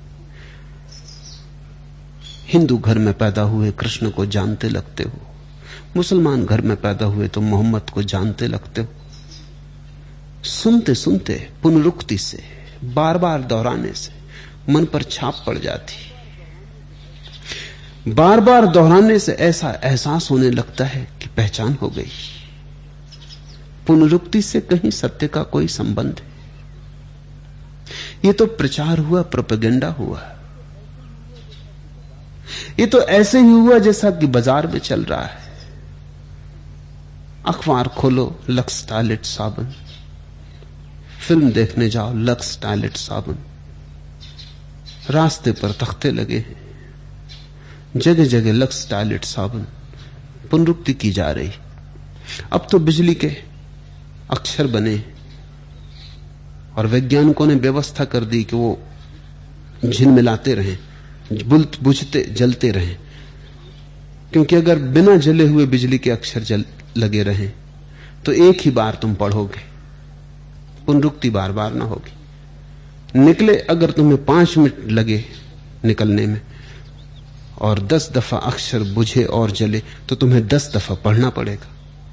हिंदू घर में पैदा हुए, कृष्ण को जानते लगते हो। मुसलमान घर में पैदा हुए तो मोहम्मद को जानते लगते हो। सुनते सुनते, पुनरुक्ति से, बार बार दोहराने से मन पर छाप पड़ जाती। बार बार दोहराने से ऐसा एहसास होने लगता है कि पहचान हो गई। पुनरुक्ति से कहीं सत्य का कोई संबंध है? ये तो प्रचार हुआ, प्रोपेगेंडा हुआ। ये तो ऐसे ही हुआ जैसा कि बाजार में चल रहा है। अखबार खोलो, लक्स टॉयलेट साबुन, फिल्म देखने जाओ, लक्स टॉयलेट साबुन, रास्ते पर तख्ते लगे हैं, जगह जगह लक्स टॉयलेट साबुन, पुनरुक्ति की जा रही। अब तो बिजली के अक्षर बने और वैज्ञानिकों ने व्यवस्था कर दी कि वो झिलमिलाते रहें, बुझते जलते रहें, क्योंकि अगर बिना जले हुए बिजली के अक्षर लगे रहें तो एक ही बार तुम पढ़ोगे, पुनरुक्ति बार बार ना होगी। निकले अगर तुम्हें 5 मिनट लगे निकलने में और 10 दफा अक्षर बुझे और जले तो तुम्हें 10 दफा पढ़ना पड़ेगा।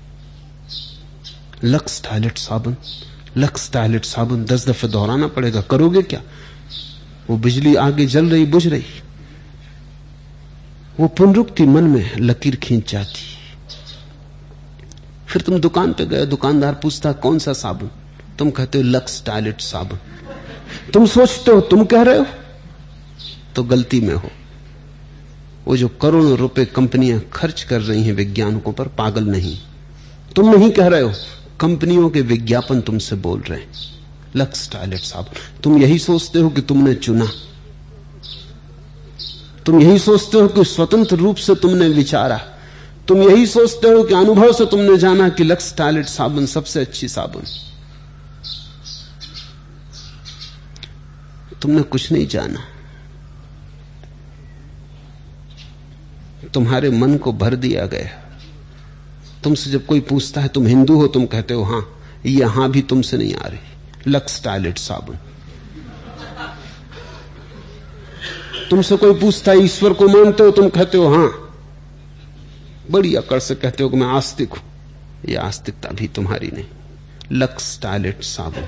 लक्स टॉयलेट साबुन, लक्स टॉयलेट साबुन 10 दफे दोहराना पड़ेगा। करोगे क्या? वो बिजली आगे जल रही, बुझ रही, वो पुनरुक्ति मन में लकीर खींच जाती। फिर तुम दुकान पे गए, दुकानदार पूछता कौन सा साबुन, तुम कहते हो लक्स टॉयलेट साबुन। तुम सोचते हो तुम कह रहे हो, तो गलती में हो। वो जो करोड़ों रुपए कंपनियां खर्च कर रही हैं वैज्ञानिकों पर, पागल नहीं, तुम नहीं कह रहे हो, कंपनियों के विज्ञापन तुमसे बोल रहे हैं लक्स टॉयलेट साबुन। तुम यही सोचते हो कि तुमने चुना, तुम यही सोचते हो कि स्वतंत्र रूप से तुमने विचारा, तुम यही सोचते हो कि अनुभव से तुमने जाना कि लक्स टॉयलेट साबुन सबसे अच्छी साबुन। तुमने कुछ नहीं जाना, तुम्हारे मन को भर दिया गया। तुमसे जब कोई पूछता है तुम हिंदू हो, तुम कहते हो हां, ये हां भी तुमसे नहीं आ रही, लक्स टॉयलेट साबुन। तुमसे कोई पूछता है ईश्वर को मानते हो, तुम कहते हो हां, बड़ी अकड़ से कहते हो कि मैं आस्तिक हूं, ये आस्तिकता भी तुम्हारी नहीं, लक्स टॉयलेट साबुन।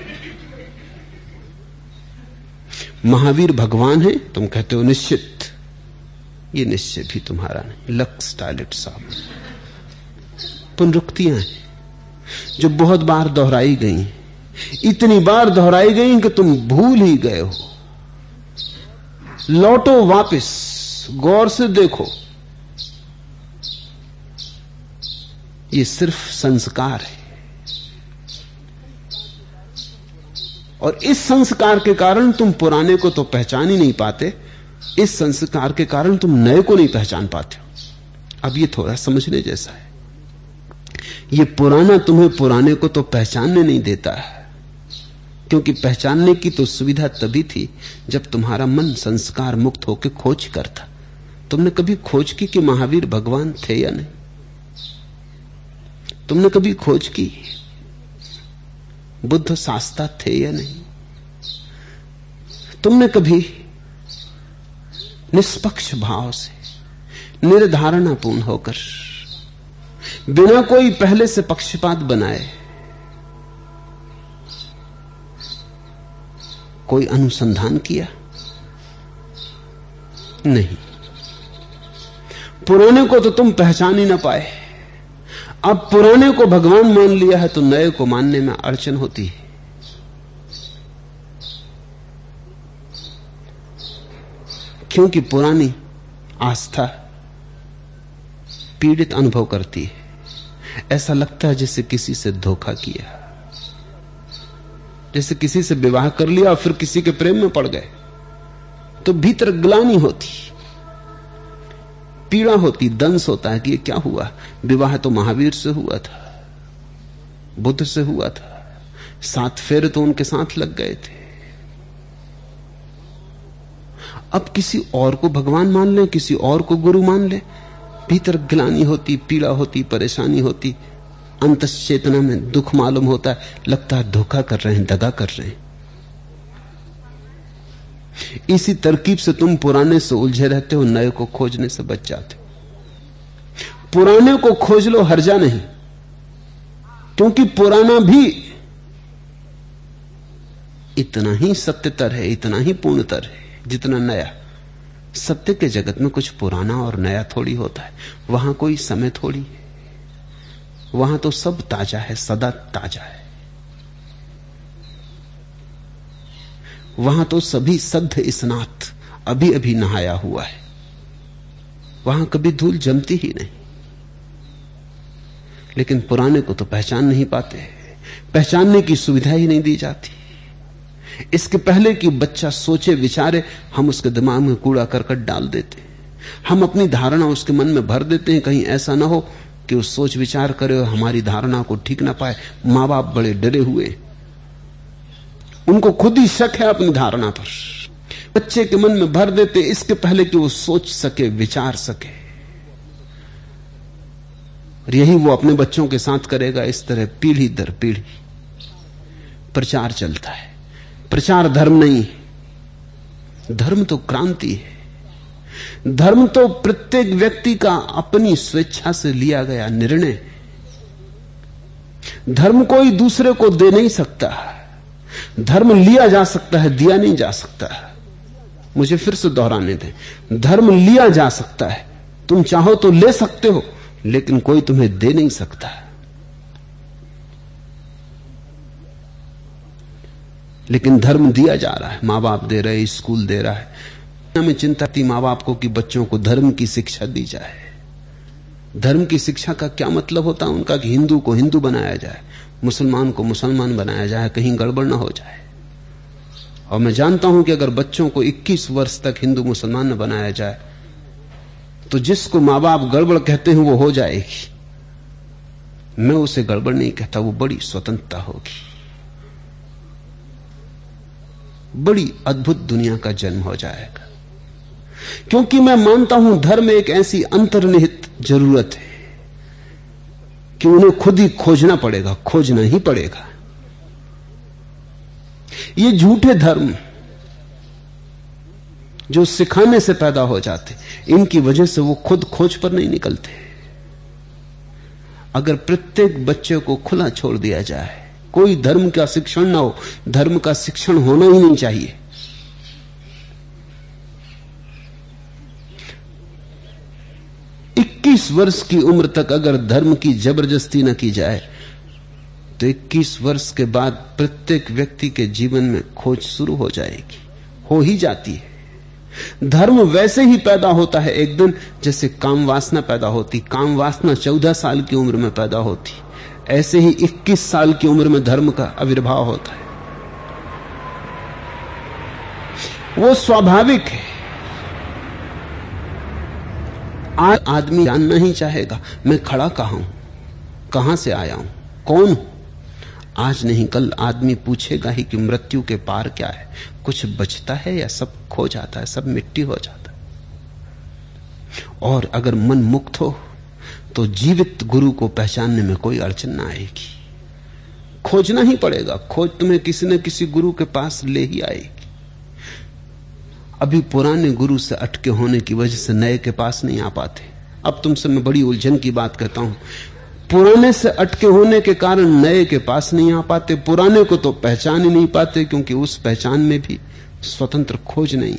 महावीर भगवान है, तुम कहते हो निश्चित, ये निश्चय भी तुम्हारा नहीं, लक्स टॉयलेट साबुन। पुनरुक्तियां हैं जो बहुत बार दोहराई गई, इतनी बार दोहराई गई कि तुम भूल ही गए हो। लौटो वापस, गौर से देखो, ये सिर्फ संस्कार है, और इस संस्कार के कारण तुम पुराने को तो पहचान ही नहीं पाते, इस संस्कार के कारण तुम नए को नहीं पहचान पाते हो। अब ये थोड़ा समझने जैसा है। ये पुराना तुम्हें पुराने को तो पहचानने नहीं देता है, क्योंकि पहचानने की तो सुविधा तभी थी जब तुम्हारा मन संस्कार मुक्त होकर खोज करता। तुमने कभी खोज की कि महावीर भगवान थे या नहीं? तुमने कभी खोज की बुद्ध शास्ता थे या नहीं? तुमने कभी निष्पक्ष भाव से, निर्धारणापूर्ण होकर, बिना कोई पहले से पक्षपात बनाए, कोई अनुसंधान किया नहीं। पुराने को तो तुम पहचान ही ना पाए। अब पुराने को भगवान मान लिया है तो नए को मानने में अड़चन होती है। क्योंकि पुरानी आस्था पीड़ित अनुभव करती है। ऐसा लगता है जैसे किसी से धोखा किया, जैसे किसी से विवाह कर लिया और फिर किसी के प्रेम में पड़ गए, तो भीतर ग्लानि होती, पीड़ा होती, दंश होता है कि ये क्या हुआ। विवाह तो महावीर से हुआ था, बुद्ध से हुआ था, 7 फेरे तो उनके साथ लग गए थे। अब किसी और को भगवान मान ले, किसी और को गुरु मान ले, भीतर ग्लानि होती, पीड़ा होती, परेशानी होती, अंतश्चेतना में दुख मालूम होता है, लगता है धोखा कर रहे हैं, दगा कर रहे हैं। इसी तरकीब से तुम पुराने से उलझे रहते हो, नए को खोजने से बच जाते हो। पुराने को खोज लो, हर्जा नहीं, क्योंकि पुराना भी इतना ही सत्यतर है, इतना ही पूर्णतर है जितना नया। सत्य के जगत में कुछ पुराना और नया थोड़ी होता है, वहां कोई समय थोड़ी है, वहां तो सब ताजा है, सदा ताजा है। वहां तो सभी सद्ध स्नात, अभी अभी नहाया हुआ है, वहां कभी धूल जमती ही नहीं। लेकिन पुराने को तो पहचान नहीं पाते, पहचानने की सुविधा ही नहीं दी जाती। इसके पहले कि बच्चा सोचे विचारे, हम उसके दिमाग में कूड़ा करकट डाल देते, हम अपनी धारणा उसके मन में भर देते हैं, कहीं ऐसा ना हो कि वो सोच विचार करे और हमारी धारणा को ठीक ना पाए। मां बाप बड़े डरे हुए, उनको खुद ही शक है अपनी धारणा पर, बच्चे के मन में भर देते इसके पहले कि वो सोच सके, विचार सके। और यही वो अपने बच्चों के साथ करेगा। इस तरह पीढ़ी दर पीढ़ी प्रचार चलता है। प्रचार धर्म नहीं, धर्म तो क्रांति है। धर्म तो प्रत्येक व्यक्ति का अपनी स्वेच्छा से लिया गया निर्णय। धर्म कोई दूसरे को दे नहीं सकता, धर्म लिया जा सकता है, दिया नहीं जा सकता। मुझे फिर से दोहराने दें, धर्म लिया जा सकता है, तुम चाहो तो ले सकते हो, लेकिन कोई तुम्हें दे नहीं सकता। लेकिन धर्म दिया जा रहा है, मां बाप दे रहे, स्कूल दे रहा है। हमें चिंता थी मां बाप को कि बच्चों को धर्म की शिक्षा दी जाए। धर्म की शिक्षा का क्या मतलब होता है उनका कि हिंदू को हिंदू बनाया जाए, मुसलमान को मुसलमान बनाया जाए, कहीं गड़बड़ ना हो जाए। और मैं जानता हूं कि अगर बच्चों को 21 वर्ष तक हिंदू मुसलमान न बनाया जाए तो जिसको मां बाप गड़बड़ कहते हैं वो हो जाएगी। मैं उसे गड़बड़ नहीं कहता, वो बड़ी स्वतंत्रता होगी, बड़ी अद्भुत दुनिया का जन्म हो जाएगा। क्योंकि मैं मानता हूं धर्म एक ऐसी अंतर्निहित जरूरत है कि उन्हें खुद ही खोजना पड़ेगा, खोजना ही पड़ेगा। ये झूठे धर्म जो सिखाने से पैदा हो जाते, इनकी वजह से वो खुद खोज पर नहीं निकलते। अगर प्रत्येक बच्चे को खुला छोड़ दिया जाए, कोई धर्म का शिक्षण ना हो, धर्म का शिक्षण होना ही नहीं चाहिए। इक्कीस वर्ष की उम्र तक अगर धर्म की जबरदस्ती न की जाए तो 21 वर्ष के बाद प्रत्येक व्यक्ति के जीवन में खोज शुरू हो जाएगी, हो ही जाती है। धर्म वैसे ही पैदा होता है एक दिन जैसे काम वासना पैदा होती। काम वासना 14 साल की उम्र में पैदा होती, ऐसे ही 21 साल की उम्र में धर्म का आविर्भाव होता है। वो स्वाभाविक है। आज आदमी जानना ही चाहेगा मैं खड़ा कहां हूं, कहां से आया हूं, कौन हूं। आज नहीं कल आदमी पूछेगा ही कि मृत्यु के पार क्या है, कुछ बचता है या सब खो जाता है, सब मिट्टी हो जाता है। और अगर मन मुक्त हो तो जीवित गुरु को पहचानने में कोई अड़चन ना आएगी। खोजना ही पड़ेगा, खोज तुम्हें किसी न किसी गुरु के पास ले ही आएगी। अभी पुराने गुरु से अटके होने की वजह से नए के पास नहीं आ पाते। अब तुमसे मैं बड़ी उलझन की बात कहता हूं। पुराने से अटके होने के कारण नए के पास नहीं आ पाते। पुराने को तो पहचान ही नहीं पाते, क्योंकि उस पहचान में भी स्वतंत्र खोज नहीं।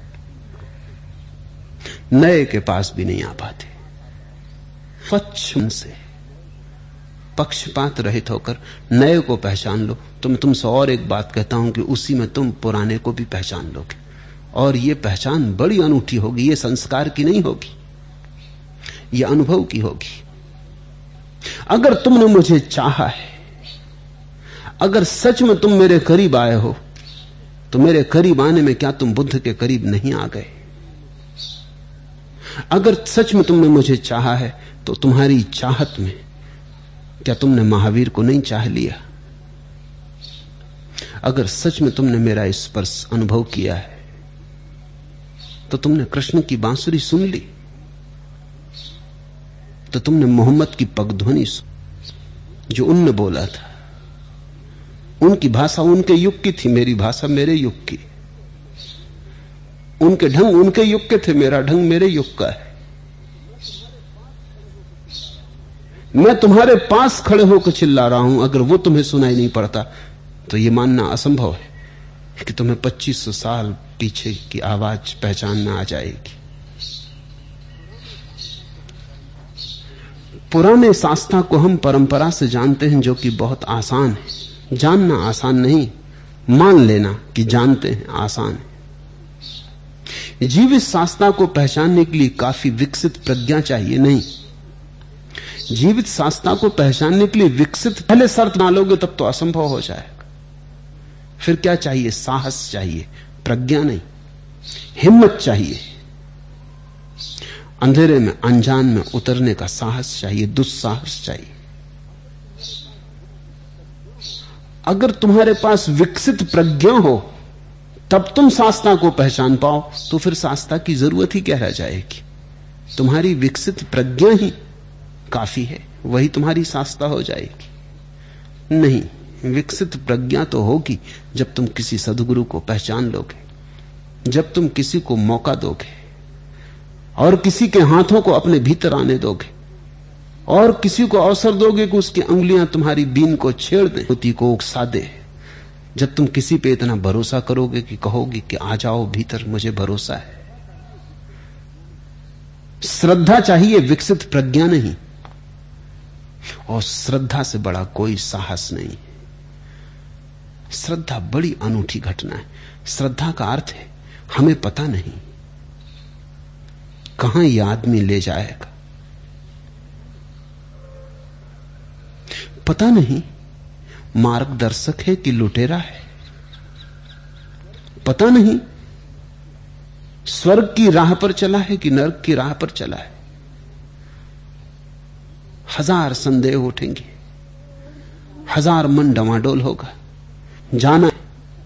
नए के पास भी नहीं आ पाते। स्वच्छ से पक्षपात रहित होकर नए को पहचान लो। तुमसे और एक बात कहता हूं कि उसी में तुम पुराने को भी पहचान लोगे, और यह पहचान बड़ी अनूठी होगी। यह संस्कार की नहीं होगी, यह अनुभव की होगी। अगर तुमने मुझे चाहा है, अगर सच में तुम मेरे करीब आए हो, तो मेरे करीब आने में क्या तुम बुद्ध के करीब नहीं आ गए? अगर सच में तुमने मुझे चाहा है, तो तुम्हारी चाहत में क्या तुमने महावीर को नहीं चाह लिया? अगर सच में तुमने मेरा स्पर्श अनुभव किया है, तो तुमने कृष्ण की बांसुरी सुन ली, तो तुमने मोहम्मद की पगध्वनि सुनी जो उनने बोला था। उनकी भाषा उनके युग की थी, मेरी भाषा मेरे युग की। उनके ढंग उनके युग के थे, मेरा ढंग मेरे युग का है। मैं तुम्हारे पास खड़े होकर चिल्ला रहा हूं, अगर वो तुम्हें सुनाई नहीं पड़ता तो यह मानना असंभव है कि तुम्हें 2500 साल पीछे की आवाज पहचान में आ जाएगी। पुराने शास्त्रा को हम परंपरा से जानते हैं, जो कि बहुत आसान है। जानना आसान नहीं, मान लेना कि जानते हैं आसान है। जीवित शास्त्रा को पहचानने के लिए काफी विकसित प्रज्ञा चाहिए नहीं। जीवित शास्त्रा को पहचानने के लिए विकसित पहले शर्त ना लोगे तब तो असंभव हो जाएगा। फिर क्या चाहिए? साहस चाहिए, प्रज्ञा नहीं। हिम्मत चाहिए, अंधेरे में अनजान में उतरने का साहस चाहिए, दुस्साहस चाहिए। अगर तुम्हारे पास विकसित प्रज्ञा हो तब तुम शास्त्रा को पहचान पाओ, तो फिर शास्त्रा की जरूरत ही क्या रह जाएगी? तुम्हारी विकसित प्रज्ञा ही काफी है, वही तुम्हारी शास्त्रा हो जाएगी। नहीं, विकसित प्रज्ञा तो होगी जब तुम किसी सद्गुरु को पहचान लोगे, जब तुम किसी को मौका दोगे और किसी के हाथों को अपने भीतर आने दोगे और किसी को अवसर दोगे कि उसकी अंगुलियां तुम्हारी बीन को छेड़ दें, मोती को उकसा दे। जब तुम किसी पे इतना भरोसा करोगे कि कहोगे कि आ जाओ भीतर, मुझे भरोसा है। श्रद्धा चाहिए, विकसित प्रज्ञा नहीं। और श्रद्धा से बड़ा कोई साहस नहीं। श्रद्धा बड़ी अनूठी घटना है। श्रद्धा का अर्थ है हमें पता नहीं कहां यह आदमी ले जाएगा, पता नहीं मार्गदर्शक है कि लुटेरा है, पता नहीं स्वर्ग की राह पर चला है कि नरक की राह पर चला है। हजार संदेह उठेंगे, हजार मन डवाडोल होगा। जाना है,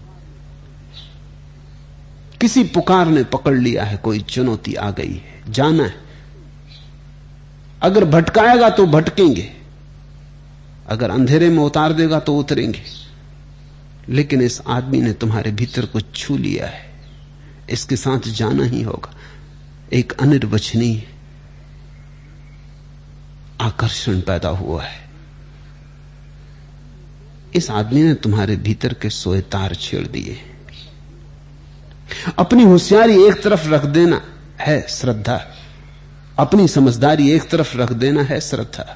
किसी पुकार ने पकड़ लिया है, कोई चुनौती आ गई है, जाना है। अगर भटकाएगा तो भटकेंगे, अगर अंधेरे में उतार देगा तो उतरेंगे। लेकिन इस आदमी ने तुम्हारे भीतर को छू लिया है, इसके साथ जाना ही होगा। एक अनिर्वचनीय आकर्षण पैदा हुआ है। इस आदमी ने तुम्हारे भीतर के सोए तार छेड़ दिए। अपनी होशियारी एक तरफ रख देना है श्रद्धा, अपनी समझदारी एक तरफ रख देना है श्रद्धा।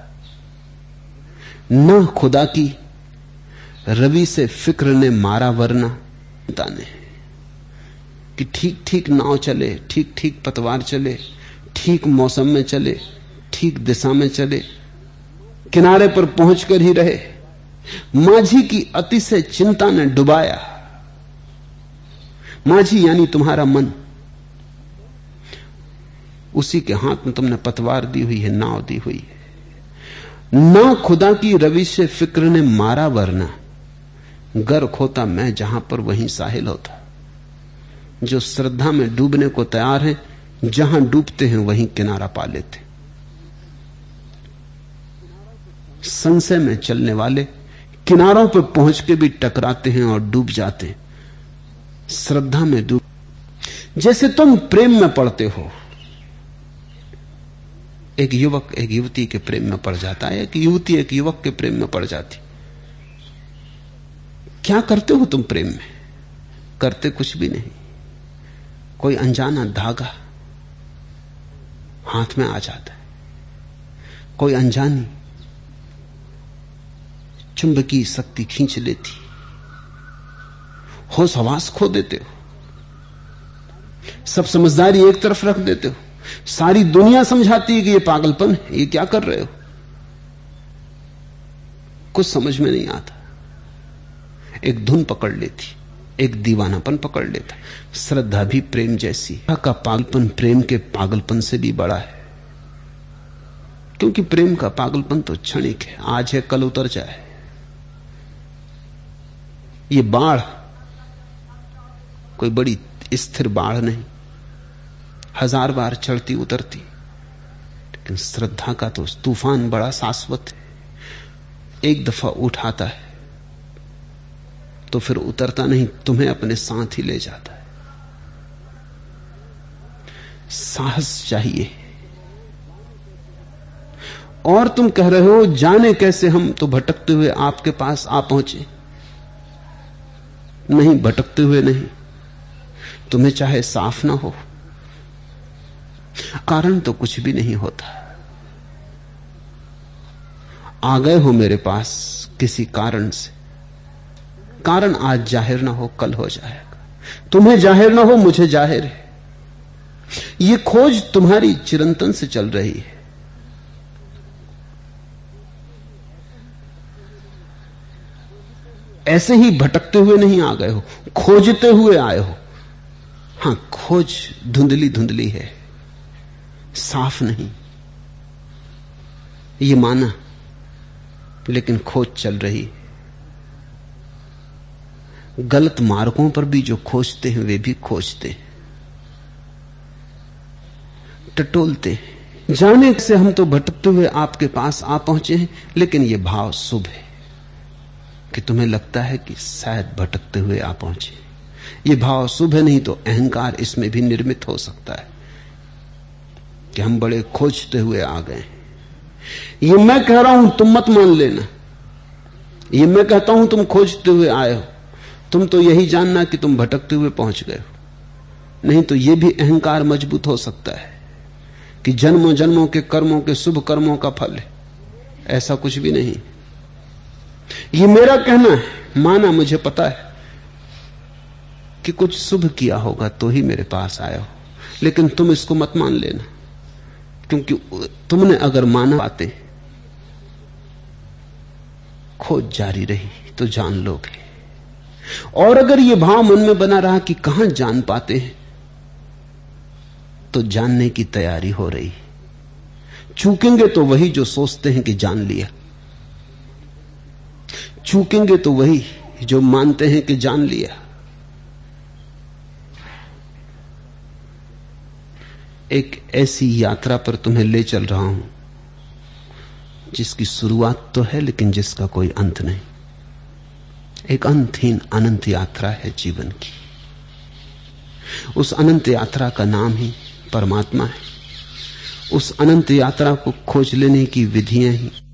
न खुदा की रवि से फिक्र ने मारा, वरना चिंता ने कि ठीक ठीक नाव चले, ठीक ठीक पतवार चले, ठीक मौसम में चले, ठीक दिशा में चले, किनारे पर पहुंचकर ही रहे। माझी की अति से चिंता ने डुबाया। माझी यानी तुम्हारा मन, उसी के हाथ में तुमने पतवार दी हुई है, नाव दी हुई है। ना खुदा की रवि से फिक्र ने मारा, वरना गर्क होता मैं जहां पर वहीं साहिल होता। जो श्रद्धा में डूबने को तैयार है, जहां डूबते हैं वहीं किनारा पा लेते। संशय में चलने वाले किनारों पर पहुंच के भी टकराते हैं और डूब जाते हैं। श्रद्धा में डूब, जैसे तुम प्रेम में पड़ते हो। एक युवक एक युवती के प्रेम में पड़ जाता है, एक युवती एक युवक के प्रेम में पड़ जाती। क्या करते हो तुम प्रेम में? करते कुछ भी नहीं। कोई अनजाना धागा हाथ में आ जाता है, कोई अनजानी चुंबकीय शक्ति खींच लेती, होश हवास खो देते हो, सब समझदारी एक तरफ रख देते हो। सारी दुनिया समझाती है कि ये पागलपन है, ये क्या कर रहे हो, कुछ समझ में नहीं आता। एक धुन पकड़ लेती, एक दीवानापन पकड़ लेता। श्रद्धा भी प्रेम जैसी का पागलपन प्रेम के पागलपन से भी बड़ा है, क्योंकि प्रेम का पागलपन तो क्षणिक है, आज है कल उतर जाए। ये बाढ़ कोई बड़ी स्थिर बाढ़ नहीं, 1000 बार चढ़ती उतरती, लेकिन श्रद्धा का तो तूफान बड़ा शाश्वत है। एक दफा उठाता है तो फिर उतरता नहीं, तुम्हें अपने साथ ही ले जाता है। साहस चाहिए। और तुम कह रहे हो जाने कैसे हम तो भटकते हुए आपके पास आ पहुंचे। नहीं, भटकते हुए नहीं, तुम्हें चाहे साफ ना हो, कारण तो कुछ भी नहीं होता। आ गए हो मेरे पास किसी कारण से, कारण आज जाहिर ना हो कल हो जाएगा। तुम्हें जाहिर ना हो, मुझे जाहिर है। ये खोज तुम्हारी चिरंतन से चल रही है। ऐसे ही भटकते हुए नहीं आ गए हो, खोजते हुए आए हो। हां, खोज धुंधली धुंधली है, साफ नहीं, ये माना, लेकिन खोज चल रही है। गलत मार्गों पर भी जो खोजते हैं वे भी खोजते हैं, टटोलते हैं। जाने से हम तो भटकते हुए आपके पास आ पहुंचे हैं, लेकिन यह भाव शुभ है कि तुम्हें लगता है कि शायद भटकते हुए आ पहुंचे। यह भाव शुभ है, नहीं तो अहंकार इसमें भी निर्मित हो सकता है कि हम बड़े खोजते हुए आ गए। ये मैं कह रहा हूं, तुम मत मान लेना। ये मैं कहता हूं तुम खोजते हुए आए हो, तुम तो यही जानना कि तुम भटकते हुए पहुंच गए हो। नहीं तो यह भी अहंकार मजबूत हो सकता है कि जन्मों जन्मों के कर्मों के शुभ कर्मों का फल है। ऐसा कुछ भी नहीं। ये मेरा कहना है, माना मुझे पता है कि कुछ शुभ किया होगा तो ही मेरे पास आया हो, लेकिन तुम इसको मत मान लेना, क्योंकि तुमने अगर माना बातें, खोज जारी रही तो जान लोगे। और अगर यह भाव मन में बना रहा कि कहां जान पाते हैं, तो जानने की तैयारी हो रही। चूकेंगे तो वही जो सोचते हैं कि जान लिया, चूकेंगे तो वही जो मानते हैं कि जान लिया। एक ऐसी यात्रा पर तुम्हें ले चल रहा हूं जिसकी शुरुआत तो है, लेकिन जिसका कोई अंत नहीं। एक अंतहीन अनंत यात्रा है जीवन की। उस अनंत यात्रा का नाम ही परमात्मा है। उस अनंत यात्रा को खोज लेने की विधियां ही